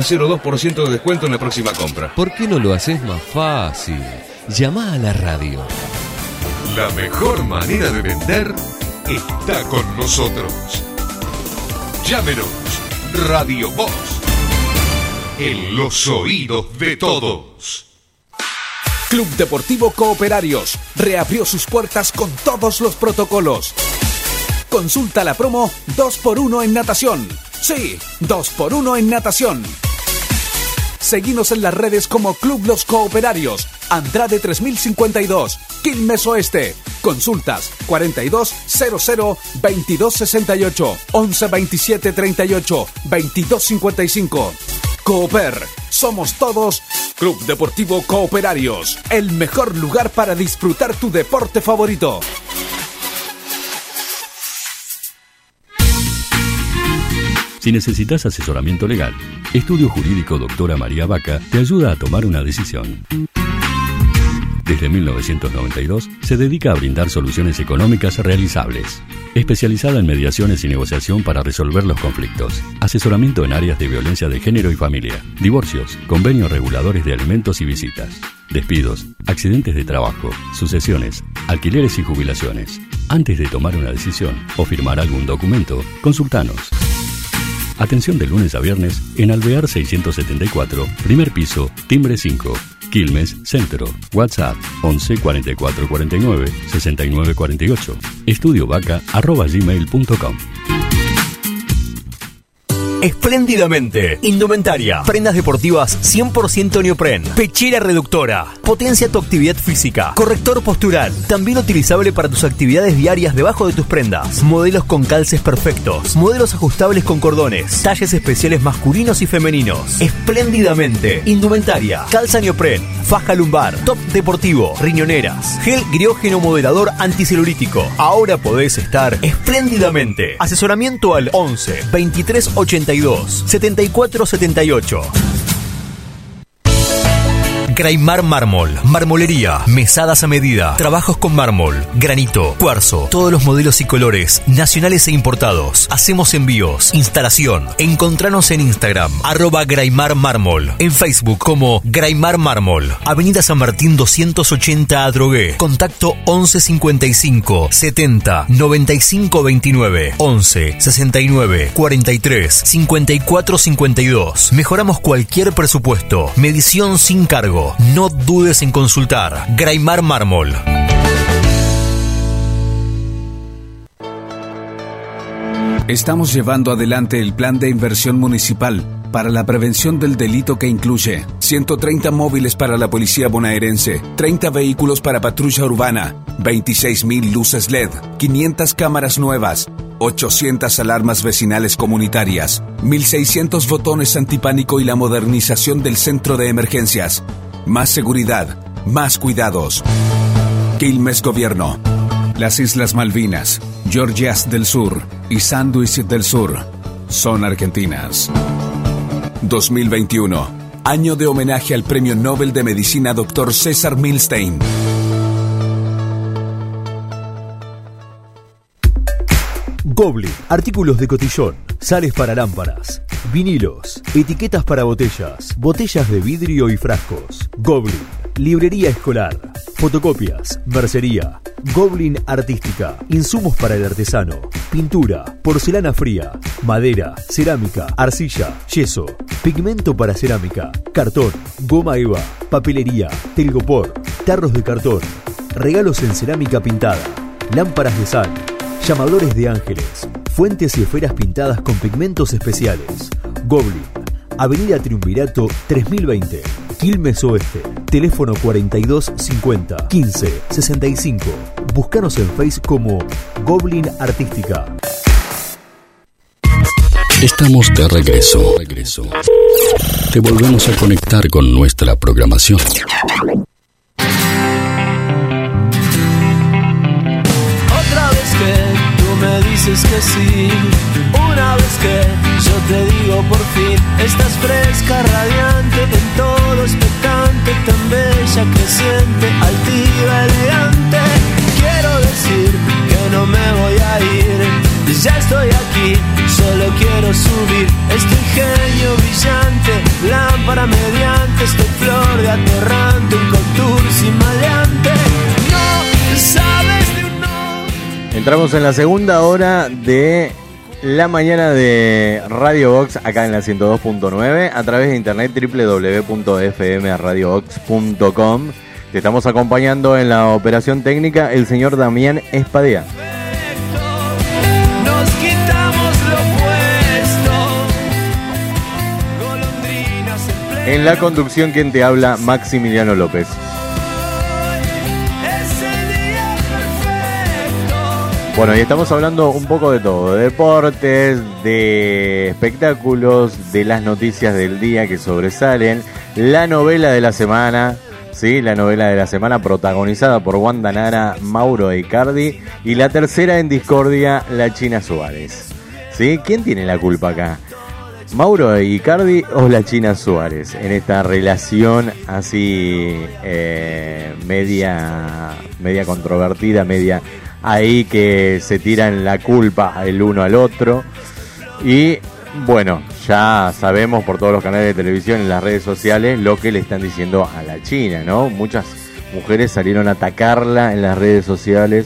0,02% de descuento en la próxima compra. ¿Por qué no lo haces más fácil? Llama a la radio. La mejor manera de vender está con nosotros. Llámenos. Radio Vox. En los oídos de todos. Club Deportivo Cooperarios reabrió sus puertas con todos los protocolos. Consulta la promo 2x1 en natación. Sí, 2x1 en natación. Seguinos en las redes como Club Los Cooperarios, Andrade 3052, Quilmes Oeste. Consultas 4200-2268, 112738, 2255. Cooper, somos todos Club Deportivo Cooperarios, el mejor lugar para disfrutar tu deporte favorito. Si necesitas asesoramiento legal, Estudio Jurídico Doctora María Vaca te ayuda a tomar una decisión. Desde 1992 se dedica a brindar soluciones económicas realizables. Especializada en mediaciones y negociación para resolver los conflictos. Asesoramiento en áreas de violencia de género y familia. Divorcios, convenios reguladores de alimentos y visitas. Despidos, accidentes de trabajo, sucesiones, alquileres y jubilaciones. Antes de tomar una decisión o firmar algún documento, consultanos. Atención de lunes a viernes en Alvear 674, primer piso, timbre 5. Quilmes, Centro. WhatsApp 11 44 49 69 48. estudiovaca@gmail.com. Espléndidamente. Indumentaria. Prendas deportivas 100% neopren. Pechera reductora. Potencia tu actividad física. Corrector postural. También utilizable para tus actividades diarias debajo de tus prendas. Modelos con calces perfectos. Modelos ajustables con cordones. Talles especiales masculinos y femeninos. Espléndidamente. Indumentaria. Calza neopren. Faja lumbar. Top deportivo. Riñoneras. Gel griógeno moderador anticelulítico. Ahora podés estar espléndidamente. Asesoramiento al 11 23 82 74 78. Graimar Mármol, marmolería, mesadas a medida, trabajos con mármol, granito, cuarzo, todos los modelos y colores, nacionales e importados. Hacemos envíos, instalación. Encontranos en Instagram, @Graimar Mármol, en Facebook como Graimar Mármol, Avenida San Martín 280 Adrogué. Contacto 11 55 70 95 29, 11 69 43 54 52. Mejoramos cualquier presupuesto. Medición sin cargo. No dudes en consultar. Graimar Mármol. Estamos llevando adelante el plan de inversión municipal para la prevención del delito que incluye 130 móviles para la policía bonaerense, 30 vehículos para patrulla urbana, 26.000 luces LED, 500 cámaras nuevas, 800 alarmas vecinales comunitarias, 1.600 botones antipánico y la modernización del centro de emergencias. Más seguridad, más cuidados. Quilmes Gobierno. Las Islas Malvinas, Georgias del Sur y Sandwich del Sur son argentinas. 2021, año de homenaje al Premio Nobel de Medicina Dr. César Milstein. Goblin, artículos de cotillón, sales para lámparas, vinilos, etiquetas para botellas, botellas de vidrio y frascos. Goblin, librería escolar, fotocopias, mercería. Goblin Artística, insumos para el artesano, pintura, porcelana fría, madera, cerámica, arcilla, yeso, pigmento para cerámica, cartón, goma eva, papelería, telgopor, tarros de cartón, regalos en cerámica pintada, lámparas de sal, llamadores de ángeles, fuentes y esferas pintadas con pigmentos especiales. Goblin, Avenida Triunvirato 3020, Quilmes Oeste. Teléfono 42 50 15 65. Búscanos en Facebook como Goblin Artística. Estamos de regreso. Te volvemos a conectar con nuestra programación. Otra vez que tú me dices que sí, una vez que yo te digo por fin, estás fresca, radiante, en todo expectante, tan bella, creciente, altiva, elegante. Quiero decir que no me voy a ir, ya estoy aquí, solo quiero subir este ingenio brillante, lámpara mediante, esta flor de aterrante, un contour sin maleante. No sabes de un no. Entramos en la segunda hora de la mañana de Radio Box, acá en la 102.9, a través de internet www.fmradiobox.com. Te estamos acompañando en la operación técnica el señor Damián Espadea. Nos quitamos lo puesto. En la conducción, quien te habla, Maximiliano López. Bueno, y estamos hablando un poco de todo, de deportes, de espectáculos, de las noticias del día que sobresalen, la novela de la semana, sí, la novela de la semana protagonizada por Wanda Nara, Mauro Icardi, y la tercera en discordia, la China Suárez. ¿Sí? ¿Quién tiene la culpa acá? ¿Mauro Icardi o la China Suárez? En esta relación así media controvertida, media ahí que se tiran la culpa el uno al otro. Y bueno, ya sabemos por todos los canales de televisión, en las redes sociales, lo que le están diciendo a la China, ¿no? Muchas mujeres salieron a atacarla en las redes sociales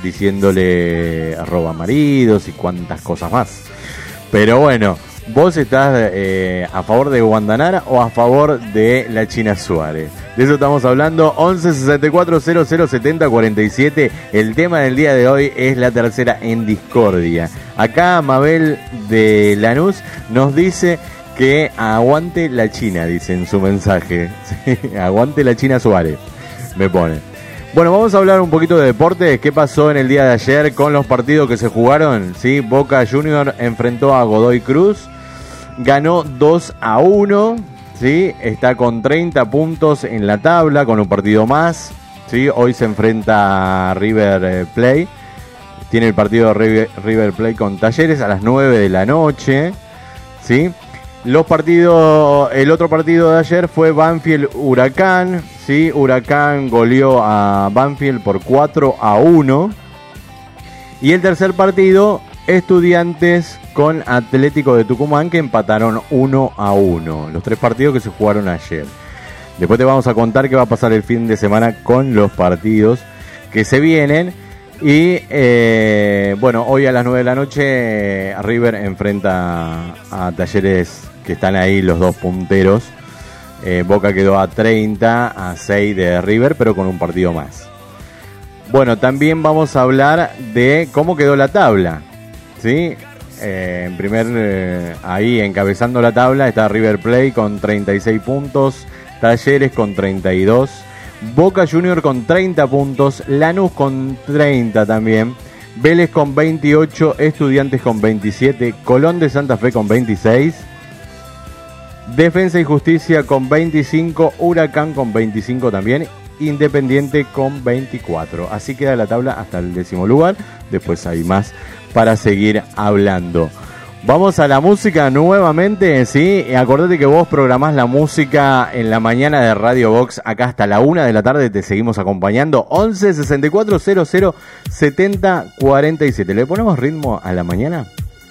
diciéndole roba maridos y cuantas cosas más. Pero bueno, ¿vos estás a favor de Guandanara o a favor de la China Suárez? De eso estamos hablando. 11 64 00 70 47. El tema del día de hoy es la tercera en discordia. Acá Mabel de Lanús nos dice que aguante la China, dice en su mensaje. Aguante la China Suárez, me pone. Bueno, vamos a hablar un poquito de deporte. ¿Qué pasó en el día de ayer con los partidos que se jugaron? ¿Sí? Boca Junior enfrentó a Godoy Cruz, ganó 2-1, ¿sí? Está con 30 puntos en la tabla, con un partido más, ¿sí? Hoy se enfrenta a River Plate. Tiene el partido River Plate con Talleres a las 9 de la noche, ¿sí? Los partidos, el otro partido de ayer fue Banfield-Huracán, ¿sí? Huracán goleó a Banfield por 4-1. Y el tercer partido, Estudiantes con Atlético de Tucumán, que empataron 1-1. Los tres partidos que se jugaron ayer. Después te vamos a contar qué va a pasar el fin de semana con los partidos que se vienen. Y bueno, hoy a las 9 de la noche River enfrenta a Talleres, que están ahí los dos punteros. Boca quedó a 30, a 6 de River, pero con un partido más. Bueno, también vamos a hablar de cómo quedó la tabla, ¿sí? En primer, ahí encabezando la tabla está River Plate con 36 puntos, Talleres con 32, Boca Junior con 30 puntos, Lanús con 30 también, Vélez con 28, Estudiantes con 27, Colón de Santa Fe con 26, Defensa y Justicia con 25, Huracán con 25 también, Independiente con 24. Así queda la tabla hasta el 10º lugar. Después hay más para seguir hablando. Vamos a la música nuevamente, ¿sí? Acordate que vos programás la música en la mañana de Radio Box. Acá hasta la 1 de la tarde te seguimos acompañando. 11 64 00 70 47. ¿Le ponemos ritmo a la mañana?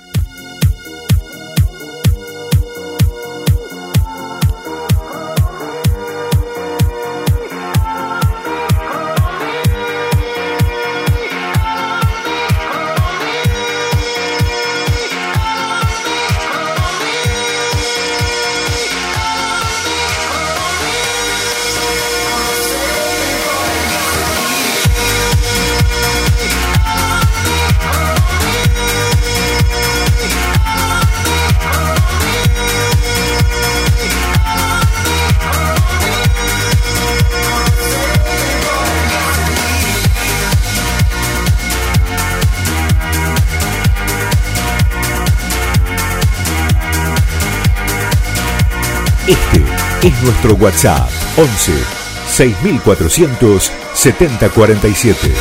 Este es nuestro WhatsApp, 11 6400 7047.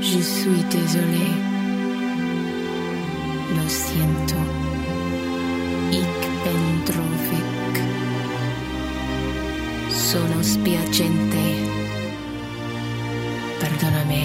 Je suis désolé. Lo siento. Ich bin traurig. Sono spiacente. Perdóname.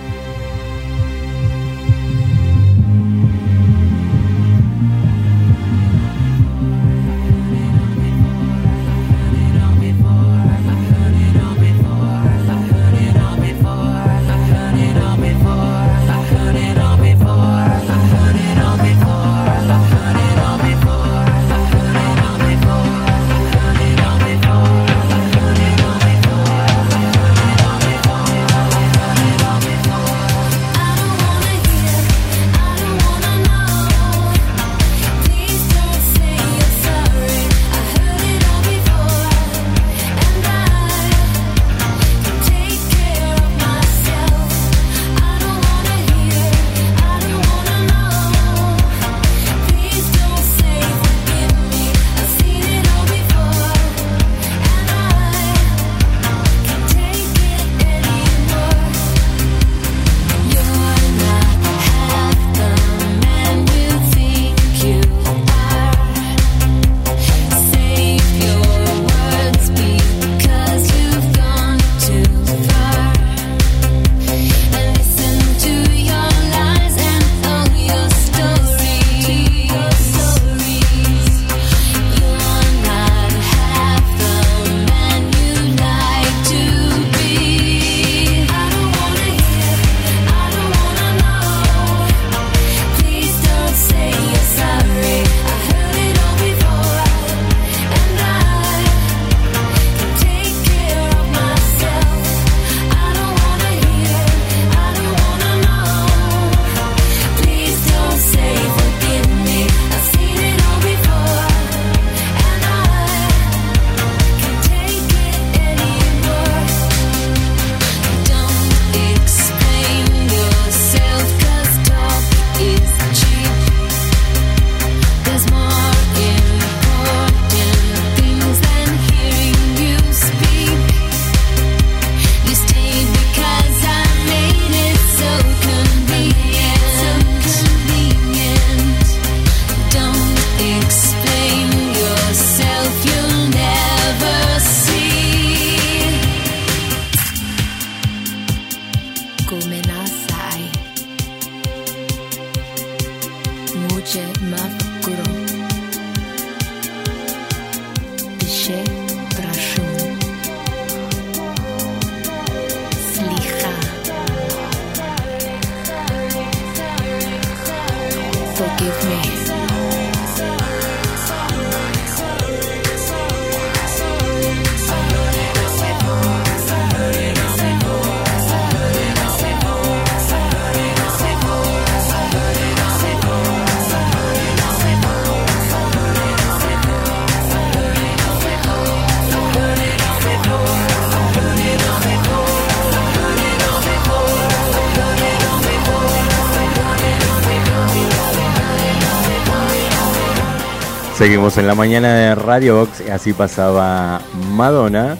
Seguimos en la mañana de Radio Box, y así pasaba Madonna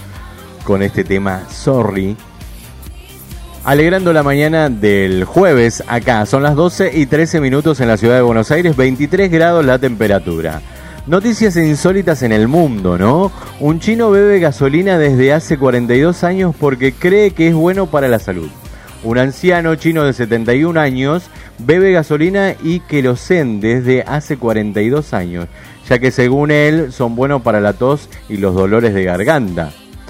con este tema Sorry, alegrando la mañana del jueves acá. Son las 12:13 en la ciudad de Buenos Aires, 23 grados la temperatura. Noticias insólitas en el mundo, ¿no? Un chino bebe gasolina desde hace 42 años porque cree que es bueno para la salud. Un anciano chino de 71 años bebe gasolina y querosén desde hace 42 años, ya que según él son buenos para la tos y los dolores de garganta.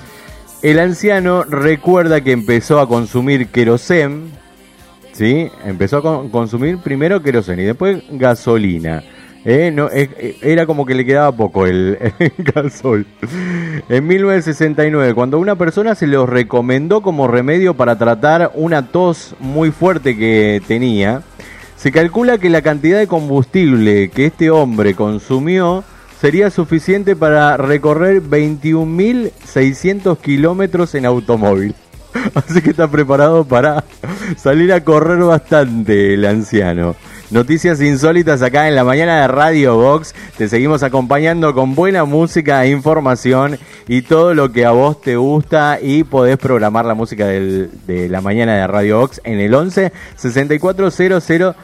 El anciano recuerda que empezó a consumir querosén, ¿sí? Empezó a consumir primero querosén y después gasolina. Era como que le quedaba poco el gasol. En 1969, cuando una persona se lo recomendó como remedio para tratar una tos muy fuerte que tenía, se calcula que la cantidad de combustible que este hombre consumió sería suficiente para recorrer 21.600 kilómetros en automóvil. Así que está preparado para salir a correr bastante el anciano. Noticias insólitas acá en la mañana de Radio Box. Te seguimos acompañando con buena música, información y todo lo que a vos te gusta, y podés programar la música de la mañana de Radio Box en el 11 6400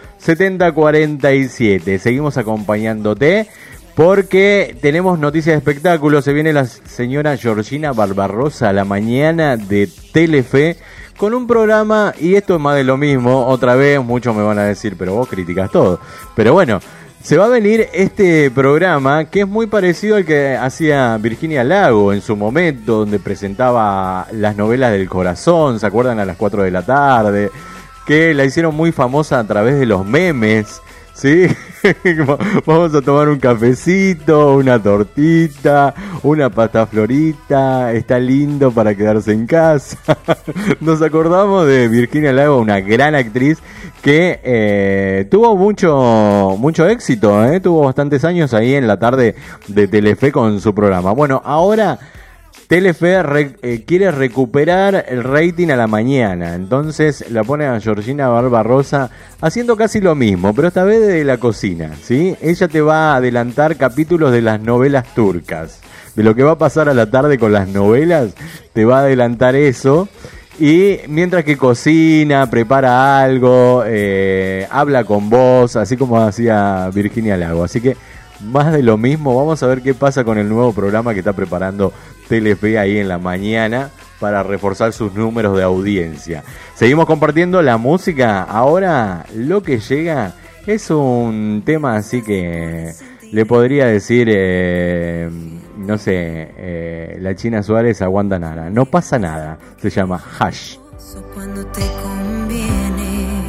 7047. Seguimos acompañándote porque tenemos noticias de espectáculos. Se viene la señora Georgina Barbarosa a la mañana de Telefe con un programa, y esto es más de lo mismo. Otra vez muchos me van a decir, pero vos criticas todo. Pero bueno, se va a venir este programa que es muy parecido al que hacía Virginia Lago en su momento, donde presentaba las novelas del corazón, ¿se acuerdan? A las 4 de la tarde, que la hicieron muy famosa a través de los memes, ¿sí? Vamos a tomar un cafecito, una tortita, una pasta florita, está lindo para quedarse en casa. Nos acordamos de Virginia Lago, una gran actriz que tuvo mucho éxito, tuvo bastantes años ahí en la tarde de Telefe con su programa. Bueno, ahora Telefe quiere recuperar el rating a la mañana, entonces la pone a Georgina Barbarosa haciendo casi lo mismo, pero esta vez de la cocina, ¿sí? Ella te va a adelantar capítulos de las novelas turcas, de lo que va a pasar a la tarde con las novelas, te va a adelantar eso, y mientras que cocina, prepara algo, habla con vos, así como hacía Virginia Lago, así que más de lo mismo. Vamos a ver qué pasa con el nuevo programa que está preparando Telefe ahí en la mañana para reforzar sus números de audiencia. Seguimos compartiendo la música. Ahora lo que llega es un tema así que le podría decir, no sé, la China Suárez aguanta nada. No pasa nada. Se llama Hash. Cuando te conviene,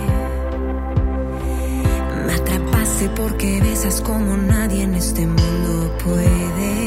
me atrapaste porque besas como nadie en este mundo puede.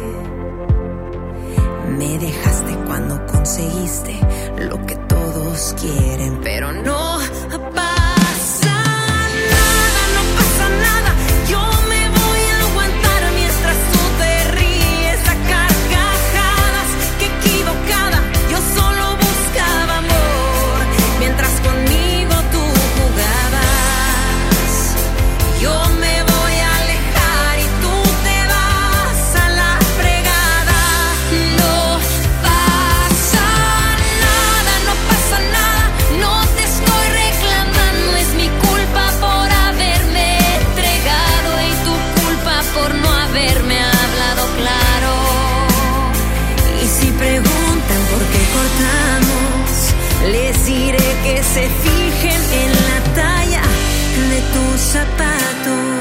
Me dejaste cuando conseguiste lo que todos quieren, pero no pasa nada, no pasa nada. Yo me voy a aguantar mientras tú te ríes a carcajadas. Qué equivocada, yo solo buscaba amor mientras conmigo tú jugabas. Yo me voy a alejar y tú te vas a la fregada. No pasa nada, no pasa nada. No te estoy reclamando, es mi culpa por haberme entregado y tu culpa por no haberme hablado claro. Y si preguntan por qué cortamos, les diré que se fijen en la talla de tus zapatos.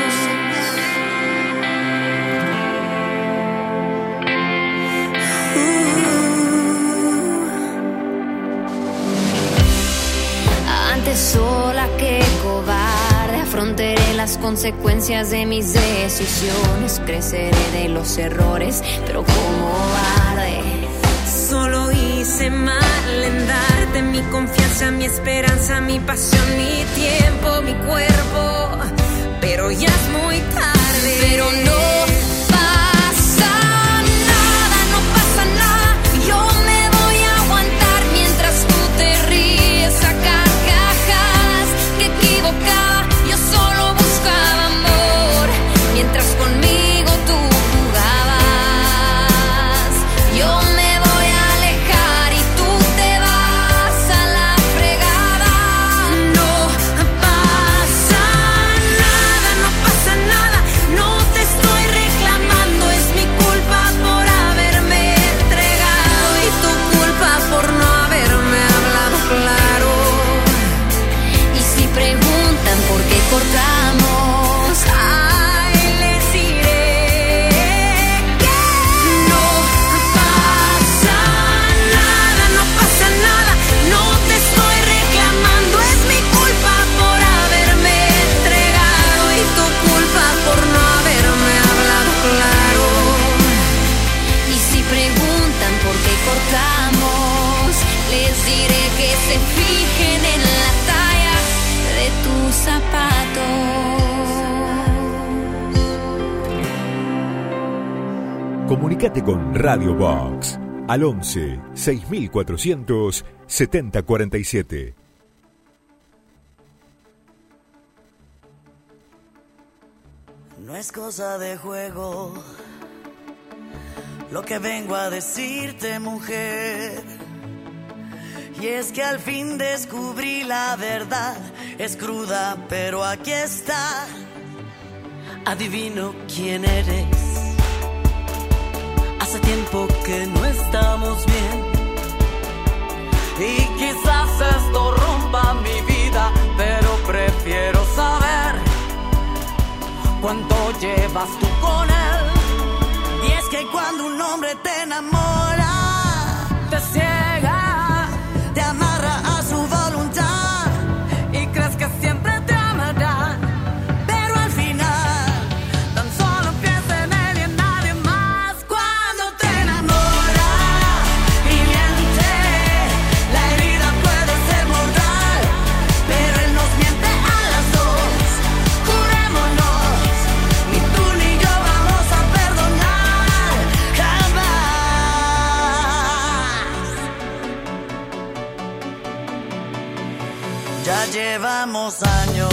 Antes sola que cobarde afrontaré las consecuencias de mis decisiones. Creceré de los errores, pero como cobarde. Solo hice mal en darte mi confianza, mi esperanza, mi pasión, mi tiempo, mi cuerpo. Pero ya es muy tarde. Pero no pasa nada, no pasa nada. Yo me voy a aguantar mientras tú te ríes a carcajadas. Qué equivocada, yo solo buscaba amor mientras conmigo tú jugabas. Yo me voy a alejar y tú te vas a la fregada. No pasa nada, no pasa nada. No te estoy reclamando, es mi culpa por haberme entregado y tu culpa por no haberme hablado claro. Y si preguntan por qué cortamos, ay, les diré que no pasa nada, no pasa nada. No te estoy reclamando, es mi culpa por haberme entregado y tu culpa por no haberme hablado claro. Y si preguntan por qué cortamos, les diré que se fijen en la talla de tus zapatos. Comunicate con Radio Box al 11 6400 7047. No es cosa de juego lo que vengo a decirte, mujer. Y es que al fin descubrí la verdad. Es cruda, pero aquí está. Adivino quién eres. Hace tiempo que no estamos bien. Y quizás esto rompa mi vida, pero prefiero saber cuánto llevas tú con él. Y es que cuando un hombre te enamora, te ciega, te amarra a su voluntad y crees que siempre te amará, pero al final tan solo piensa en él y en nadie más. Cuando te enamora y miente, la herida puede ser mortal, pero él nos miente a las dos. Jurémonos, ni tú ni yo vamos a perdonar jamás. Ya llevamos años,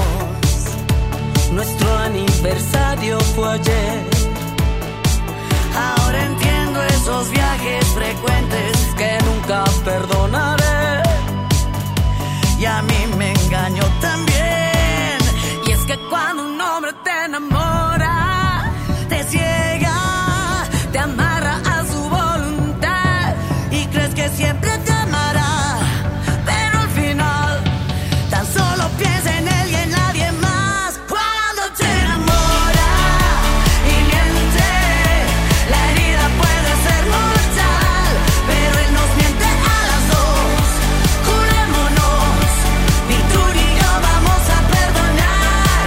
nuestro aniversario fue ayer. Ahora entiendo esos viajes frecuentes que nunca perdonaré. Y a mí me engañó también. Y es que cuando un hombre te enamora, te ciega, te amarra a su voluntad y crees que siempre te amará, pero al final tan solo piensa en él y en nadie más. Cuando te enamora y miente, la herida puede ser mortal, pero él nos miente a las dos. Jurémonos, ni tú ni yo vamos a perdonar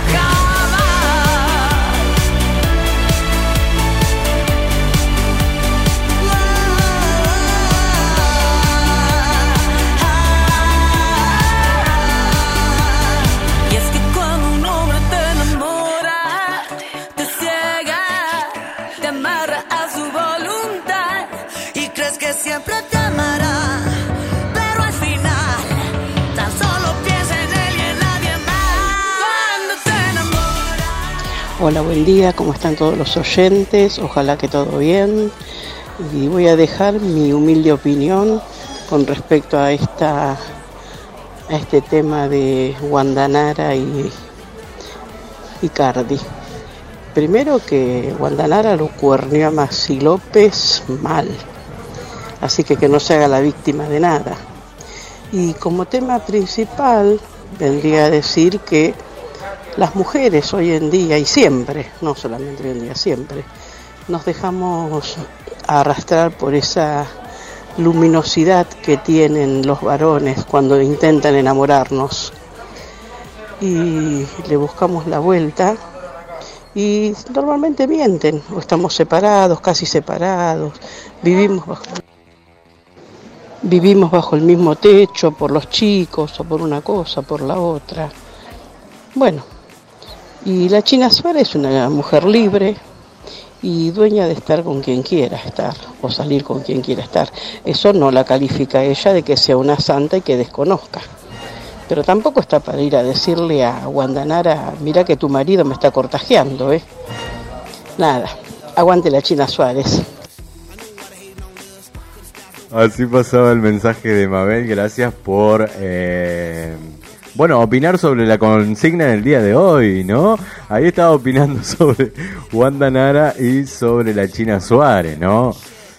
jamás. Y es que cuando un hombre te enamora, te ciega, te amarra a su voluntad y crees que siempre te amará, pero al final tan solo piensa en él y en nadie más. Cuando te enamora. Hola, buen día, ¿cómo están todos los oyentes? Ojalá que todo bien. Y voy a dejar mi humilde opinión con respecto a este tema de Wanda Nara y Cardi. Primero que Wanda Nara lo cuernió a Maxi López mal, así que no se haga la víctima de nada. Y como tema principal vendría a decir que las mujeres hoy en día y siempre, no solamente hoy en día, siempre, nos dejamos arrastrar por esa luminosidad que tienen los varones cuando intentan enamorarnos y le buscamos la vuelta y normalmente mienten, o estamos separados, casi separados, vivimos bajo el mismo techo por los chicos o por una cosa, por la otra. Bueno, y la China Suárez es una mujer libre y dueña de estar con quien quiera estar o salir con quien quiera estar. Eso no la califica a ella de que sea una santa y que desconozca. Pero tampoco está para ir a decirle a Wanda Nara, mira que tu marido me está cortajeando, ¿eh? Nada, aguante la China Suárez. Así pasaba el mensaje de Mabel, gracias por opinar sobre la consigna del día de hoy, ¿no? Ahí estaba opinando sobre Wanda Nara y sobre la China Suárez, ¿no?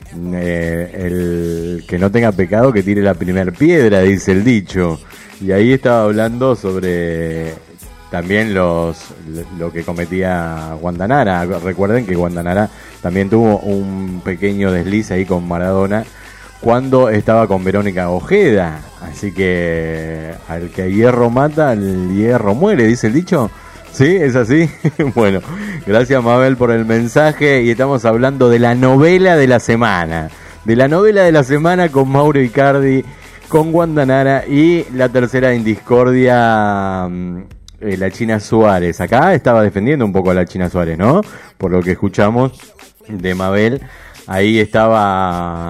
El que no tenga pecado que tire la primer piedra, dice el dicho. Y ahí estaba hablando sobre también lo que cometía Wanda Nara. Recuerden que Wanda Nara también tuvo un pequeño desliz ahí con Maradona cuando estaba con Verónica Ojeda. Así que al que a hierro mata, al hierro muere, dice el dicho. ¿Sí? ¿Es así? Bueno, gracias Mabel por el mensaje. Y estamos hablando de la novela de la semana. De la novela de la semana con Mauro Icardi, con Wanda Nara y la tercera en discordia, la China Suárez. Acá estaba defendiendo un poco a la China Suárez, ¿no? Por lo que escuchamos de Mabel. Ahí estaba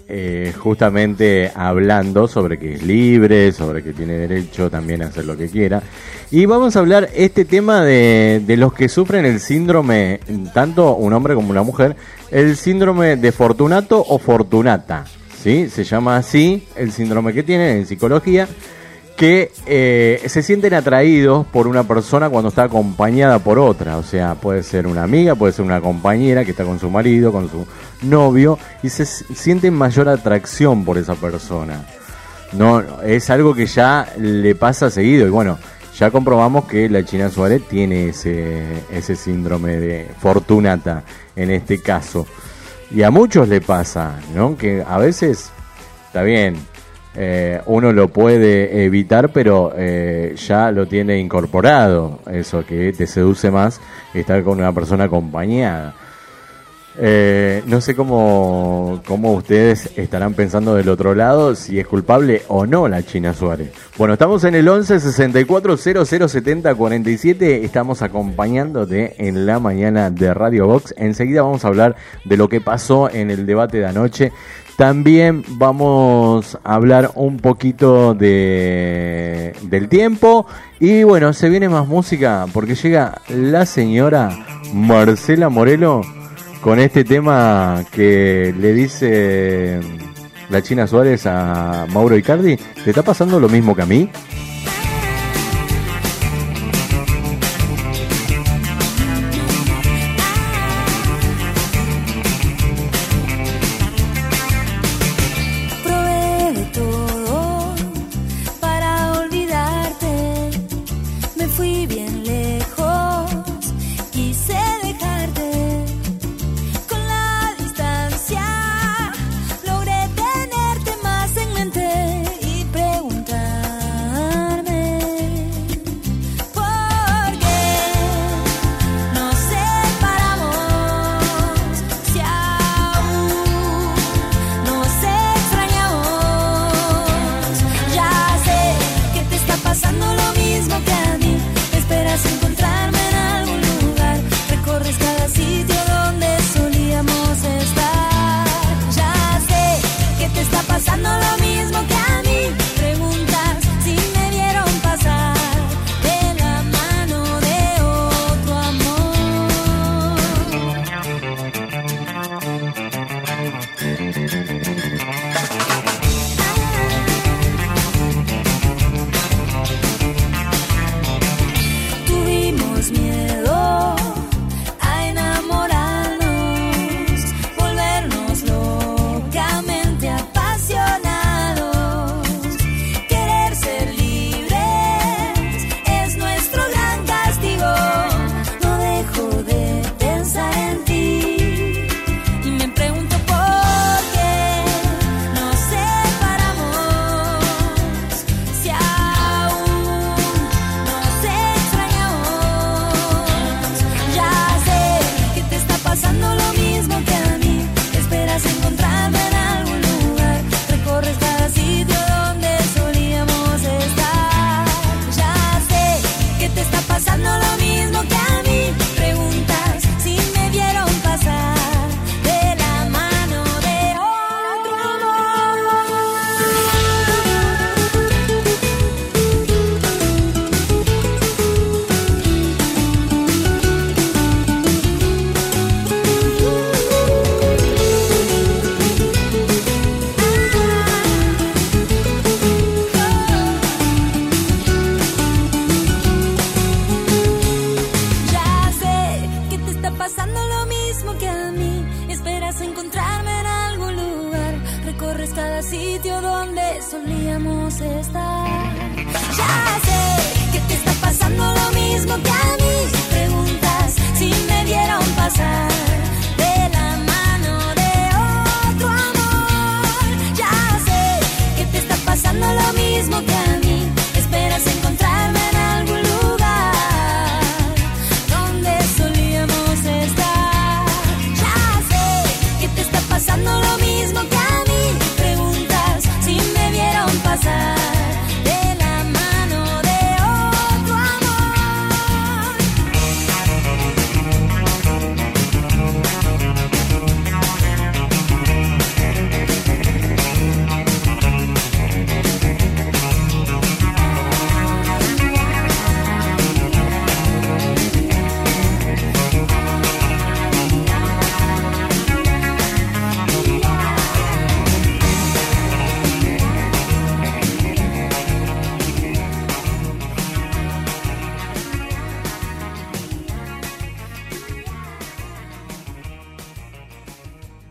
justamente hablando sobre que es libre, sobre que tiene derecho también a hacer lo que quiera. Y vamos a hablar este tema de los que sufren el síndrome, tanto un hombre como una mujer, el síndrome de Fortunato o Fortunata, ¿sí? Se llama así el síndrome que tienen en psicología, que se sienten atraídos por una persona cuando está acompañada por otra. O sea, puede ser una amiga, puede ser una compañera que está con su marido, con su novio, y se sienten mayor atracción por esa persona. No, es algo que ya le pasa seguido. Y bueno, ya comprobamos que la China Suárez tiene ese síndrome de Fortunata en este caso. Y a muchos le pasa, ¿no? Que a veces, está bien, uno lo puede evitar, pero ya lo tiene incorporado, eso que te seduce más estar con una persona acompañada. No sé cómo ustedes estarán pensando del otro lado, si es culpable o no la China Suárez. Bueno, estamos en el 11 64 00 70 47, estamos acompañándote en la mañana de Radio Box. Enseguida vamos a hablar de lo que pasó en el debate de anoche. También vamos a hablar un poquito del tiempo. Y bueno, se viene más música porque llega la señora Marcela Morelo con este tema que le dice la China Suárez a Mauro Icardi. ¿Te está pasando lo mismo que a mí?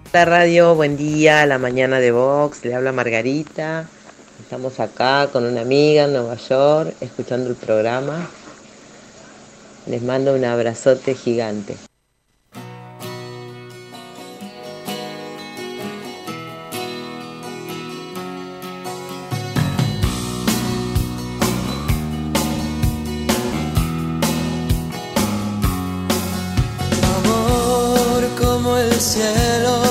La radio, buen día, la mañana de Vox, le habla Margarita. Estamos acá con una amiga en Nueva York, escuchando el programa. Les mando un abrazote gigante. Como el cielo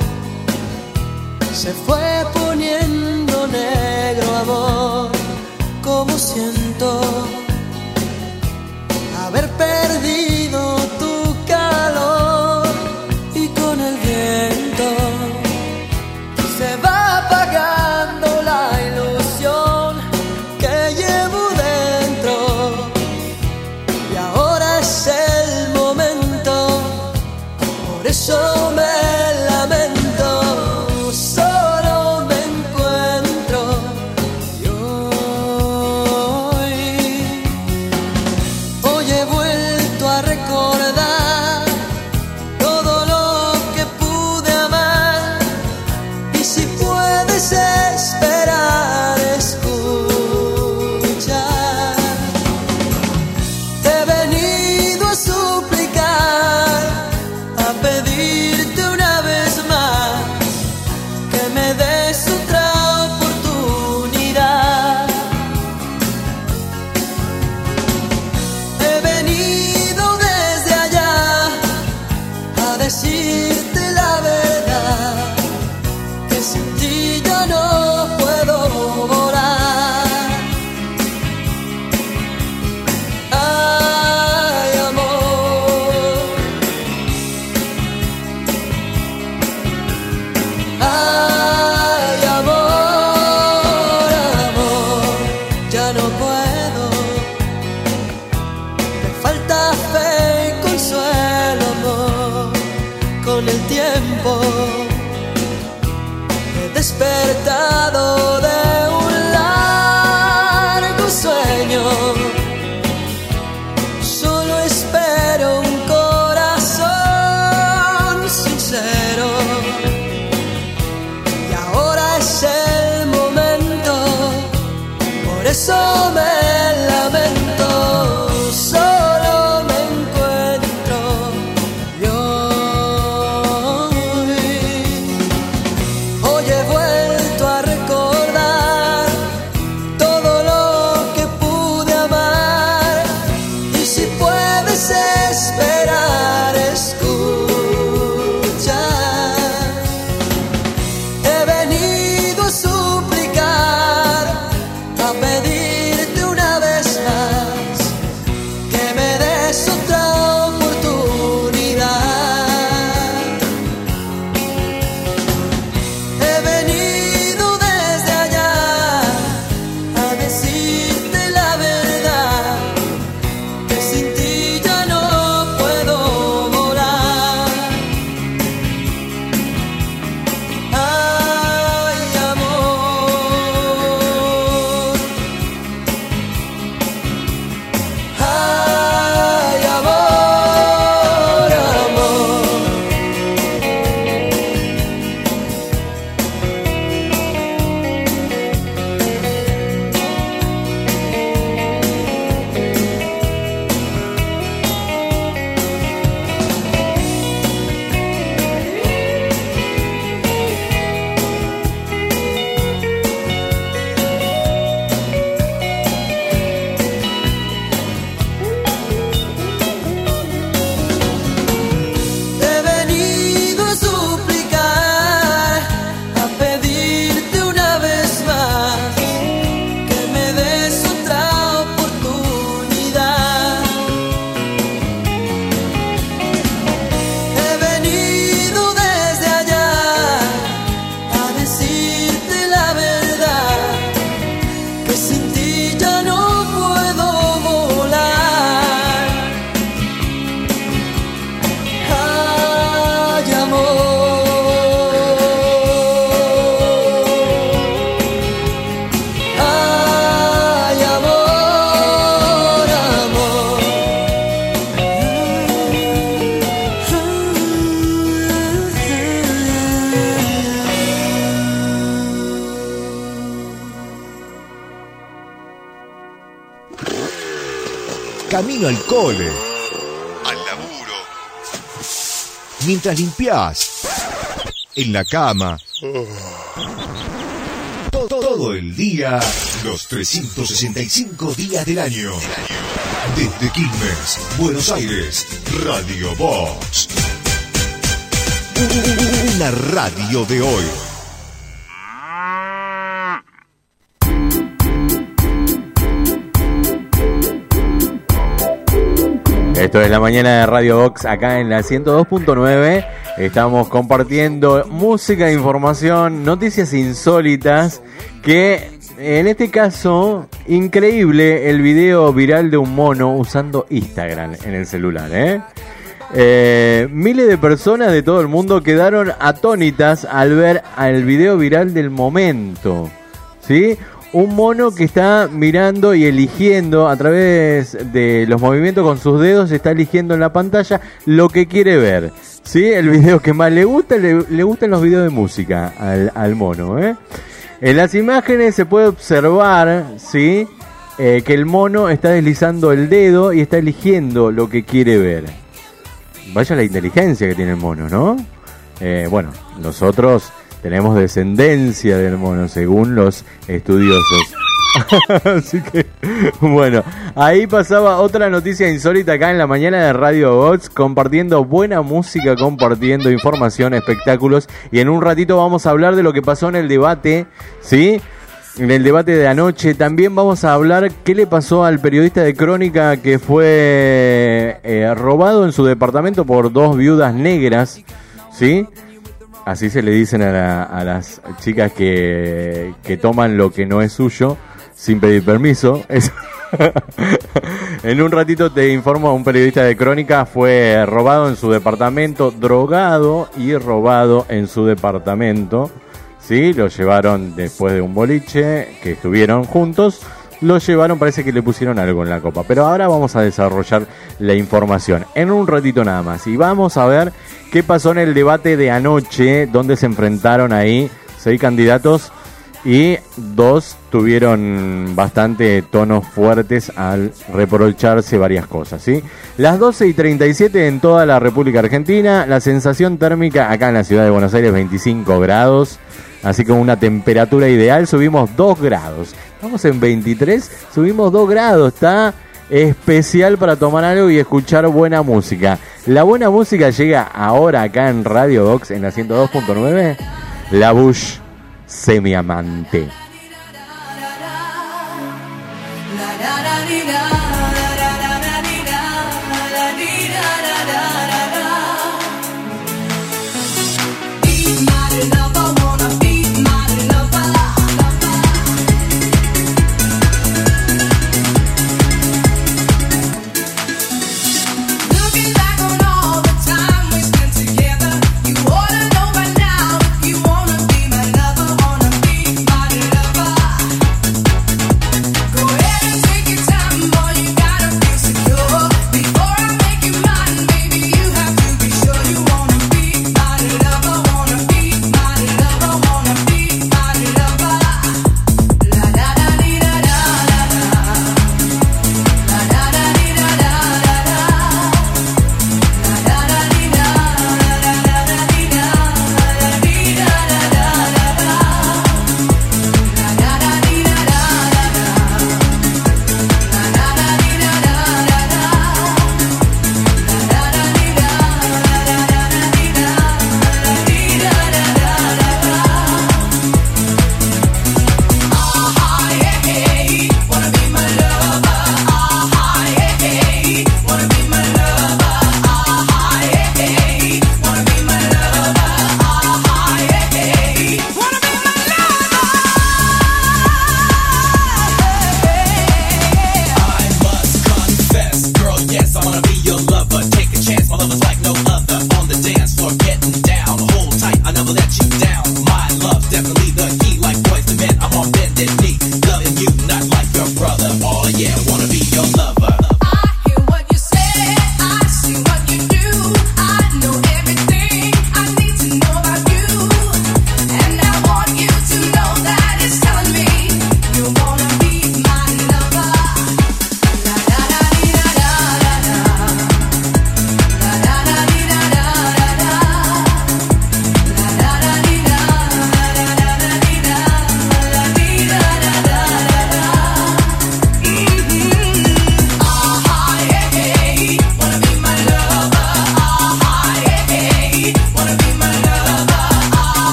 se fue poniendo negro, amor, como siento haber perdido tu calor, y con el viento se va apagando la ilusión que llevo dentro, y ahora es el momento. Por eso me lamento, solo me encuentro yo hoy he vuelto a recordar todo lo que pude amar, y si puedes esperar, escucha, te he venido a suplicar, a pedirte una vez más que me des otra oportunidad. He venido desde allá a decirte la verdad, que sin ti yo no puedo volar. Ay, amor, ay, amor, amor, ya no puedo. Me falta fe y consuelo, amor. Con el tiempo he despertado de un largo sueño. Solo espero un corazón sincero. Y ahora es el momento, por eso me lamento, solo me encuentro yo hoy he vuelto a recordar todo lo que pude amar, y si puedes esperar, escucha. He venido a suplicar, a pedirte camino al cole, al laburo, mientras limpiás, en la cama, todo el día, los 365 días del año. Desde Quilmes, Buenos Aires, Radio Box. Una radio de hoy. Esto es la mañana de Radio Box acá en la 102.9. Estamos compartiendo música, información, noticias insólitas que en este caso, increíble el video viral de un mono usando Instagram en el celular, miles de personas de todo el mundo quedaron atónitas al ver el video viral del momento, ¿sí? Un mono que está mirando y eligiendo a través de los movimientos con sus dedos, está eligiendo en la pantalla lo que quiere ver, ¿sí? El video que más le gusta, le gustan los videos de música al mono, En las imágenes se puede observar, ¿sí? Que el mono está deslizando el dedo y está eligiendo lo que quiere ver. Vaya la inteligencia que tiene el mono, ¿no? Bueno, nosotros tenemos descendencia del mono, según los estudiosos. Así que, bueno, ahí pasaba otra noticia insólita acá en la mañana de Radio Box, compartiendo buena música, compartiendo información, espectáculos, y en un ratito vamos a hablar de lo que pasó en el debate, ¿sí? En el debate de anoche. También vamos a hablar qué le pasó al periodista de Crónica que fue robado en su departamento por dos viudas negras, ¿sí? Así se le dicen a las chicas que toman lo que no es suyo sin pedir permiso. En un ratito te informo, un periodista de Crónica fue robado en su departamento, drogado y robado en su departamento. Sí, lo llevaron después de un boliche que estuvieron juntos. Lo llevaron, parece que le pusieron algo en la copa. Pero ahora vamos a desarrollar la información en un ratito nada más. Y vamos a ver qué pasó en el debate de anoche, donde se enfrentaron ahí 6 candidatos y 2 tuvieron bastante tonos fuertes al reprocharse varias cosas, ¿sí? Las 12:37 en toda la República Argentina. La sensación térmica acá en la ciudad de Buenos Aires, 25 grados. Así que una temperatura ideal, subimos 2 grados. Estamos en 23, subimos 2 grados. Está especial para tomar algo y escuchar buena música. La buena música llega ahora acá en Radio Box, en la 102.9. La Bush Semiamante. Together, you ought to know by now if you wanna be my lover, wanna be my lover.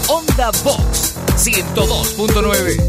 Onda Box 102.9.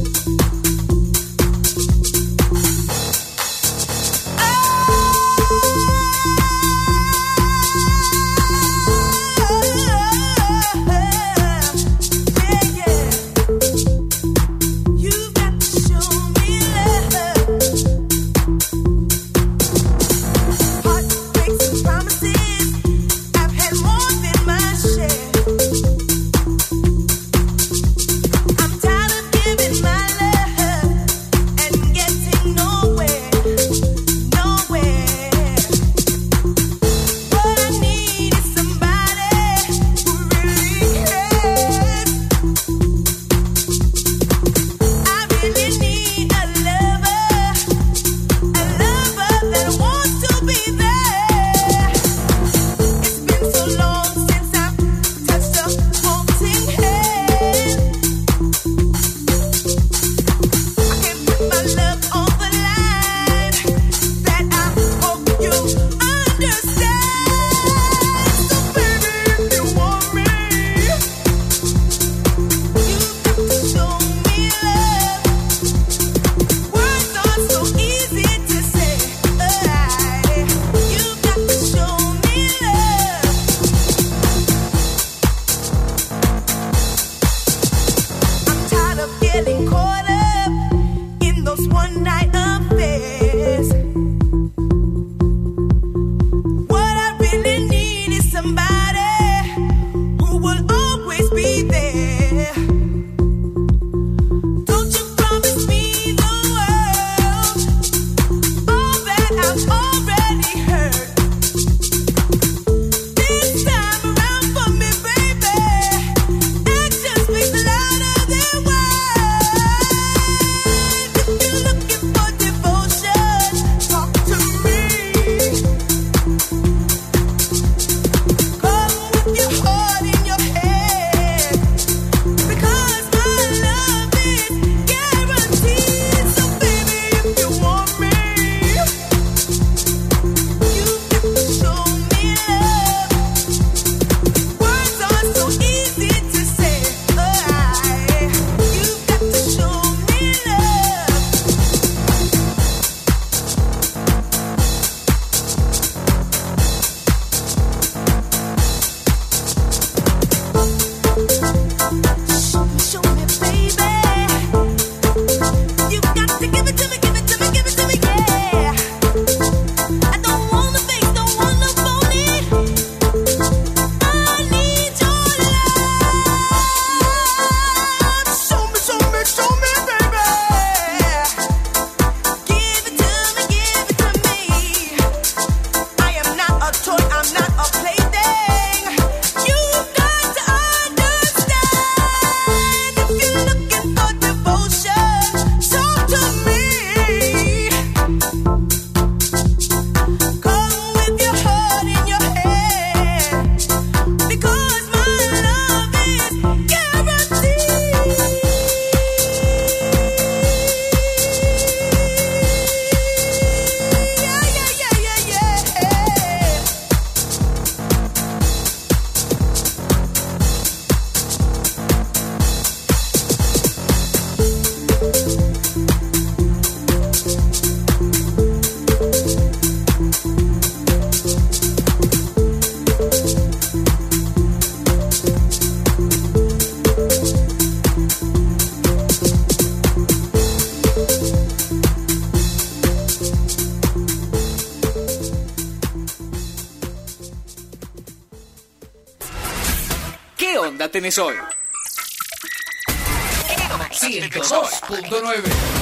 ¿Qué onda tenés hoy? 102.9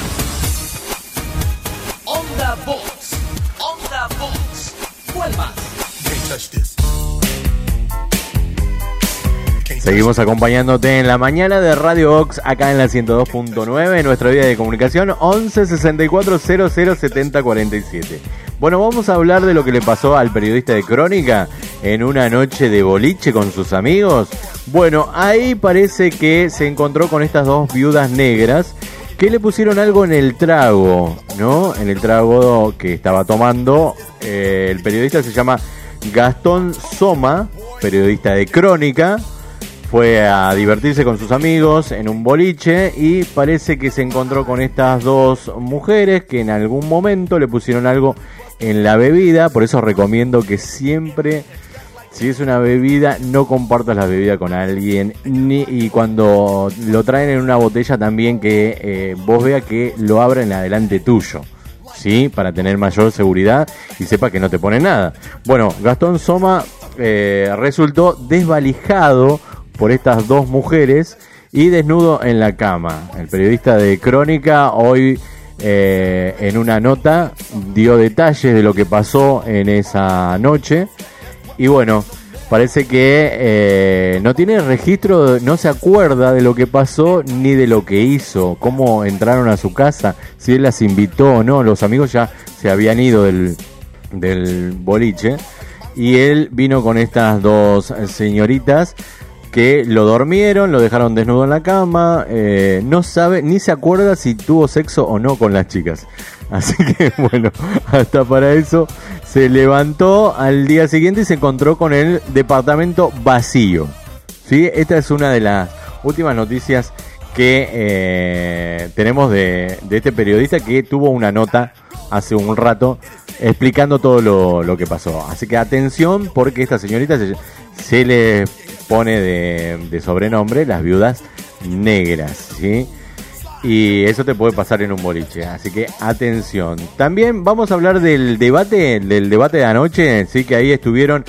Onda Box. Onda Box. ¿Cuál más? Seguimos acompañándote en la mañana de Radio Box, acá en la 102.9, nuestra vía de comunicación 11 64 00 70 47. Bueno, vamos a hablar de lo que le pasó al periodista de Crónica en una noche de boliche con sus amigos. Bueno, ahí parece que se encontró con estas dos viudas negras que le pusieron algo en el trago, ¿no? En el trago que estaba tomando. El periodista se llama Gastón Soma, periodista de Crónica. fue a divertirse con sus amigos en un boliche y parece que se encontró con estas dos mujeres que en algún momento le pusieron algo en la bebida. Por eso recomiendo que siempre, si es una bebida, no compartas la bebida con alguien, y cuando lo traen en una botella también que vos veas que lo abren adelante tuyo, ¿sí? Para tener mayor seguridad y sepa que no te pone nada. Bueno, Gastón Soma resultó desvalijado por estas dos mujeres y desnudo en la cama. El periodista de Crónica hoy en una nota dio detalles de lo que pasó en esa noche. Y bueno, parece que no tiene registro, no se acuerda de lo que pasó ni de lo que hizo, cómo entraron a su casa, si él las invitó o no. Los amigos ya se habían ido del boliche y él vino con estas dos señoritas que lo dormieron, lo dejaron desnudo en la cama, no sabe, ni se acuerda si tuvo sexo o no con las chicas. Así que bueno, hasta para eso se levantó al día siguiente y se encontró con el departamento vacío. ¿Sí? Esta es una de las últimas noticias que tenemos de este periodista, que tuvo una nota hace un rato explicando todo lo que pasó. Así que atención, porque esta señorita se le pone de sobrenombre las viudas negras, ¿sí? Y eso te puede pasar en un boliche, así que atención. También vamos a hablar del debate de anoche, sí, que ahí estuvieron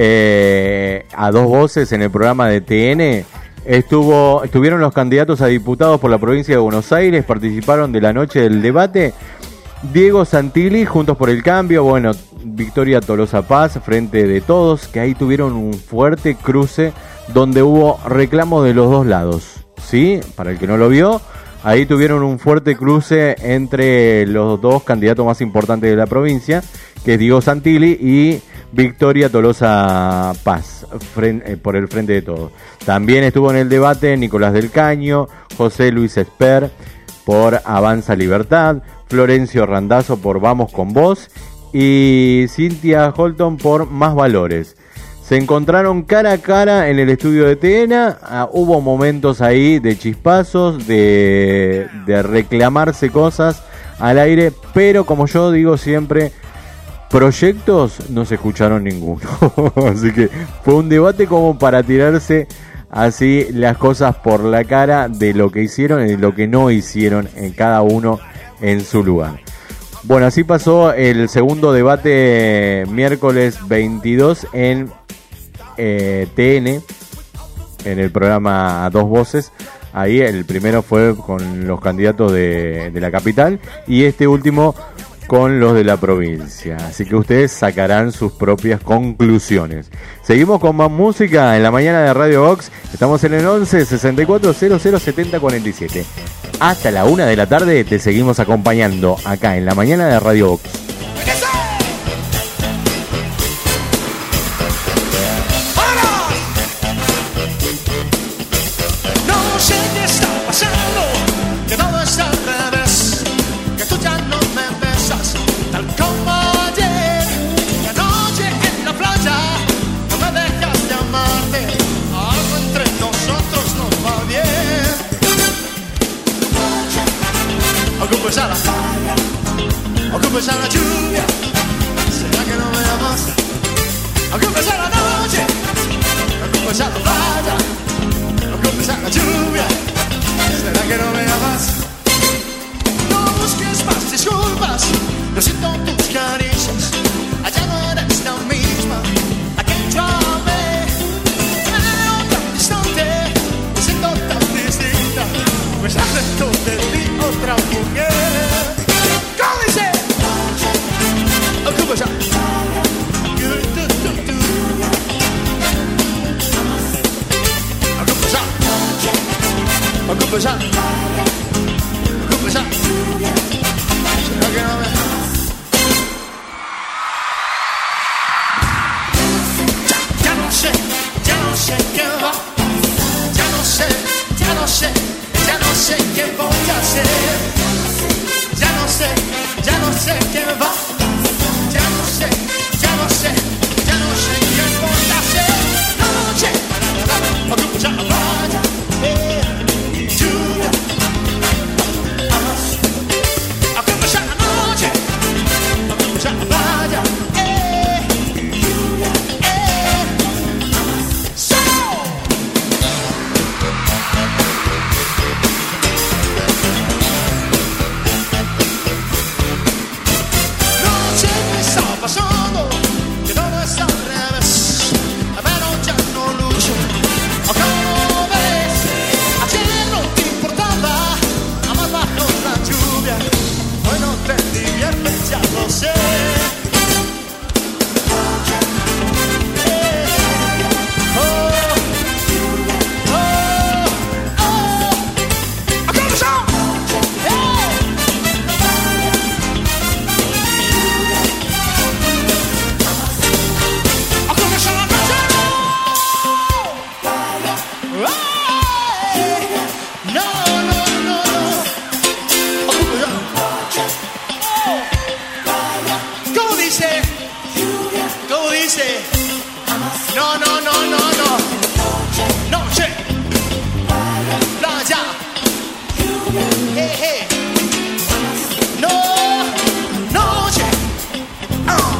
a dos voces en el programa de TN. Estuvieron los candidatos a diputados por la provincia de Buenos Aires, participaron de la noche del debate. Diego Santilli, Juntos por el Cambio, bueno, Victoria Tolosa Paz, Frente de Todos, que ahí tuvieron un fuerte cruce donde hubo reclamos de los dos lados, ¿sí? Para el que no lo vio, ahí tuvieron un fuerte cruce entre los dos candidatos más importantes de la provincia, que es Diego Santilli y Victoria Tolosa Paz, por el Frente de Todos. También estuvo en el debate Nicolás del Caño, José Luis Esper por Avanza Libertad, Florencio Randazzo por Vamos con Vos y Cynthia Holton por Más Valores. Se encontraron cara a cara en el estudio de TN. Hubo momentos ahí de chispazos, de reclamarse cosas al aire, pero como yo digo siempre, proyectos no se escucharon ninguno. Así que fue un debate como para tirarse así las cosas por la cara de lo que hicieron y lo que no hicieron en cada uno en su lugar. Bueno, así pasó el segundo debate miércoles 22 en TN, en el programa A Dos Voces. Ahí el primero fue con los candidatos de la capital y este último con los de la provincia. Así que ustedes sacarán sus propias conclusiones. Seguimos con más música en la mañana de Radio Vox. Estamos en el 11 64 00 70 47. Hasta la 1 de la tarde te seguimos acompañando acá en la mañana de Radio Vox. Ocupa la lluvia, será que no me amas. Ocupa la noche, ocupa la playa, ocupa la lluvia, será que no me amas. No busques más disculpas, no siento tus caricias, allá no eres la misma. I can't try me, veo tan distante, me siento tan distinta, pues adentro de ti otra mujer. Ocupa ya, será que no me... Ya no sé qué va, ya no sé qué voy a hacer, ya no sé qué va, ya no sé qué voy a hacer. Noche, ocupa ya. Noche. No, no, no, no, no. Noche. Playa. Hey, hey. No. Noche. Oh.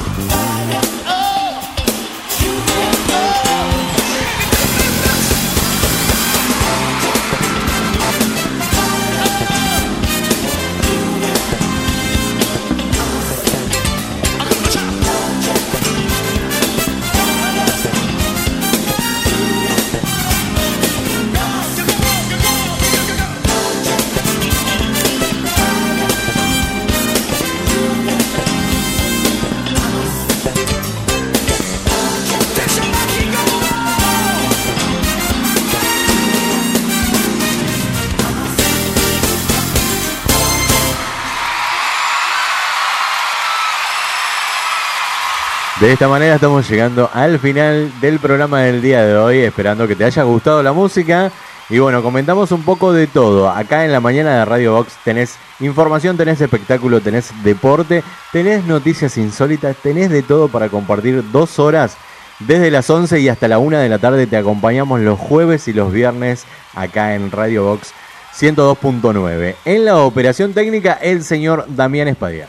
De esta manera estamos llegando al final del programa del día de hoy, esperando que te haya gustado la música. Y bueno, comentamos un poco de todo. Acá en la mañana de Radio Box tenés información, tenés espectáculo, tenés deporte, tenés noticias insólitas, tenés de todo para compartir 2 horas. Desde las 11 y hasta la 1 de la tarde te acompañamos los jueves y los viernes acá en Radio Box 102.9. En la operación técnica, el señor Damián Espadia.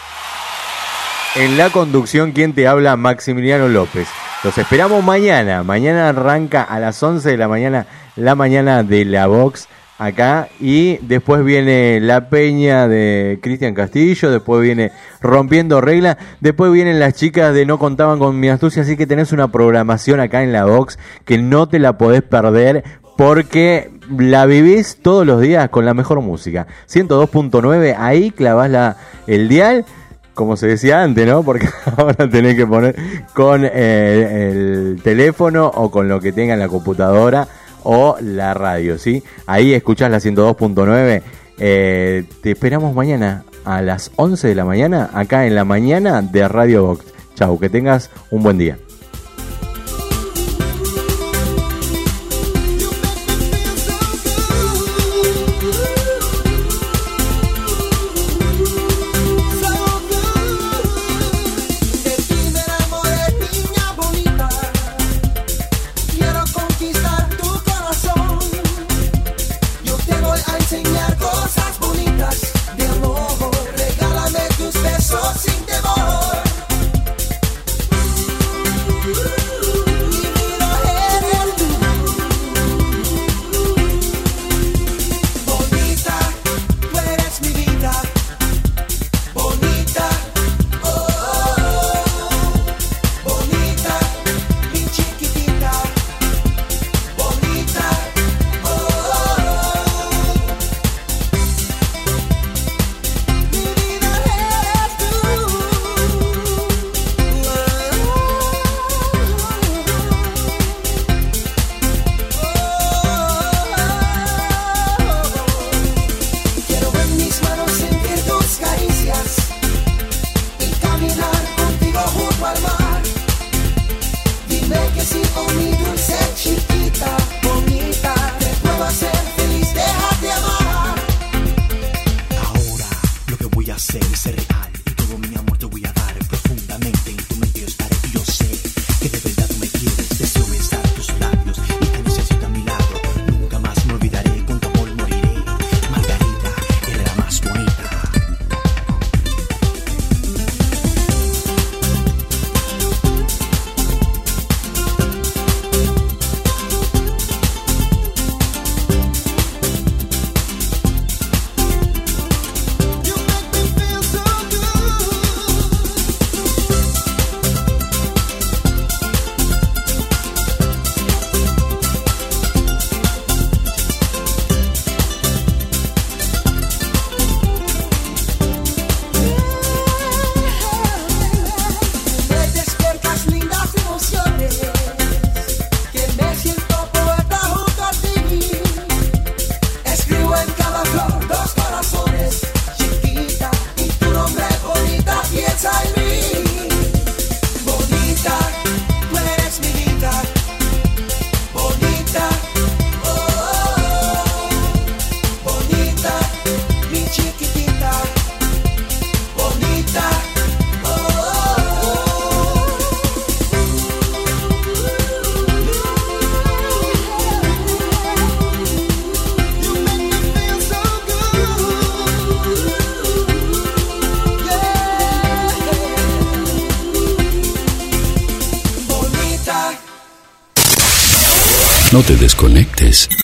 En la conducción, quien te habla, Maximiliano López. Los esperamos mañana. Mañana arranca a las 11 de la mañana de la Box acá. Y después viene La Peña de Cristian Castillo. Después viene Rompiendo Regla. Después vienen las chicas de No Contaban con Mi Astucia. Así que tenés una programación acá en la Box que no te la podés perder, porque la vivís todos los días con la mejor música. 102.9, ahí clavás el dial, como se decía antes, ¿no? Porque ahora tenés que poner con el teléfono o con lo que tenga en la computadora o la radio, ¿sí? Ahí escuchás la 102.9. Te esperamos mañana a las 11 de la mañana, acá en la mañana de Radio Box. Chau, que tengas un buen día. Sin temor. No te desconectes.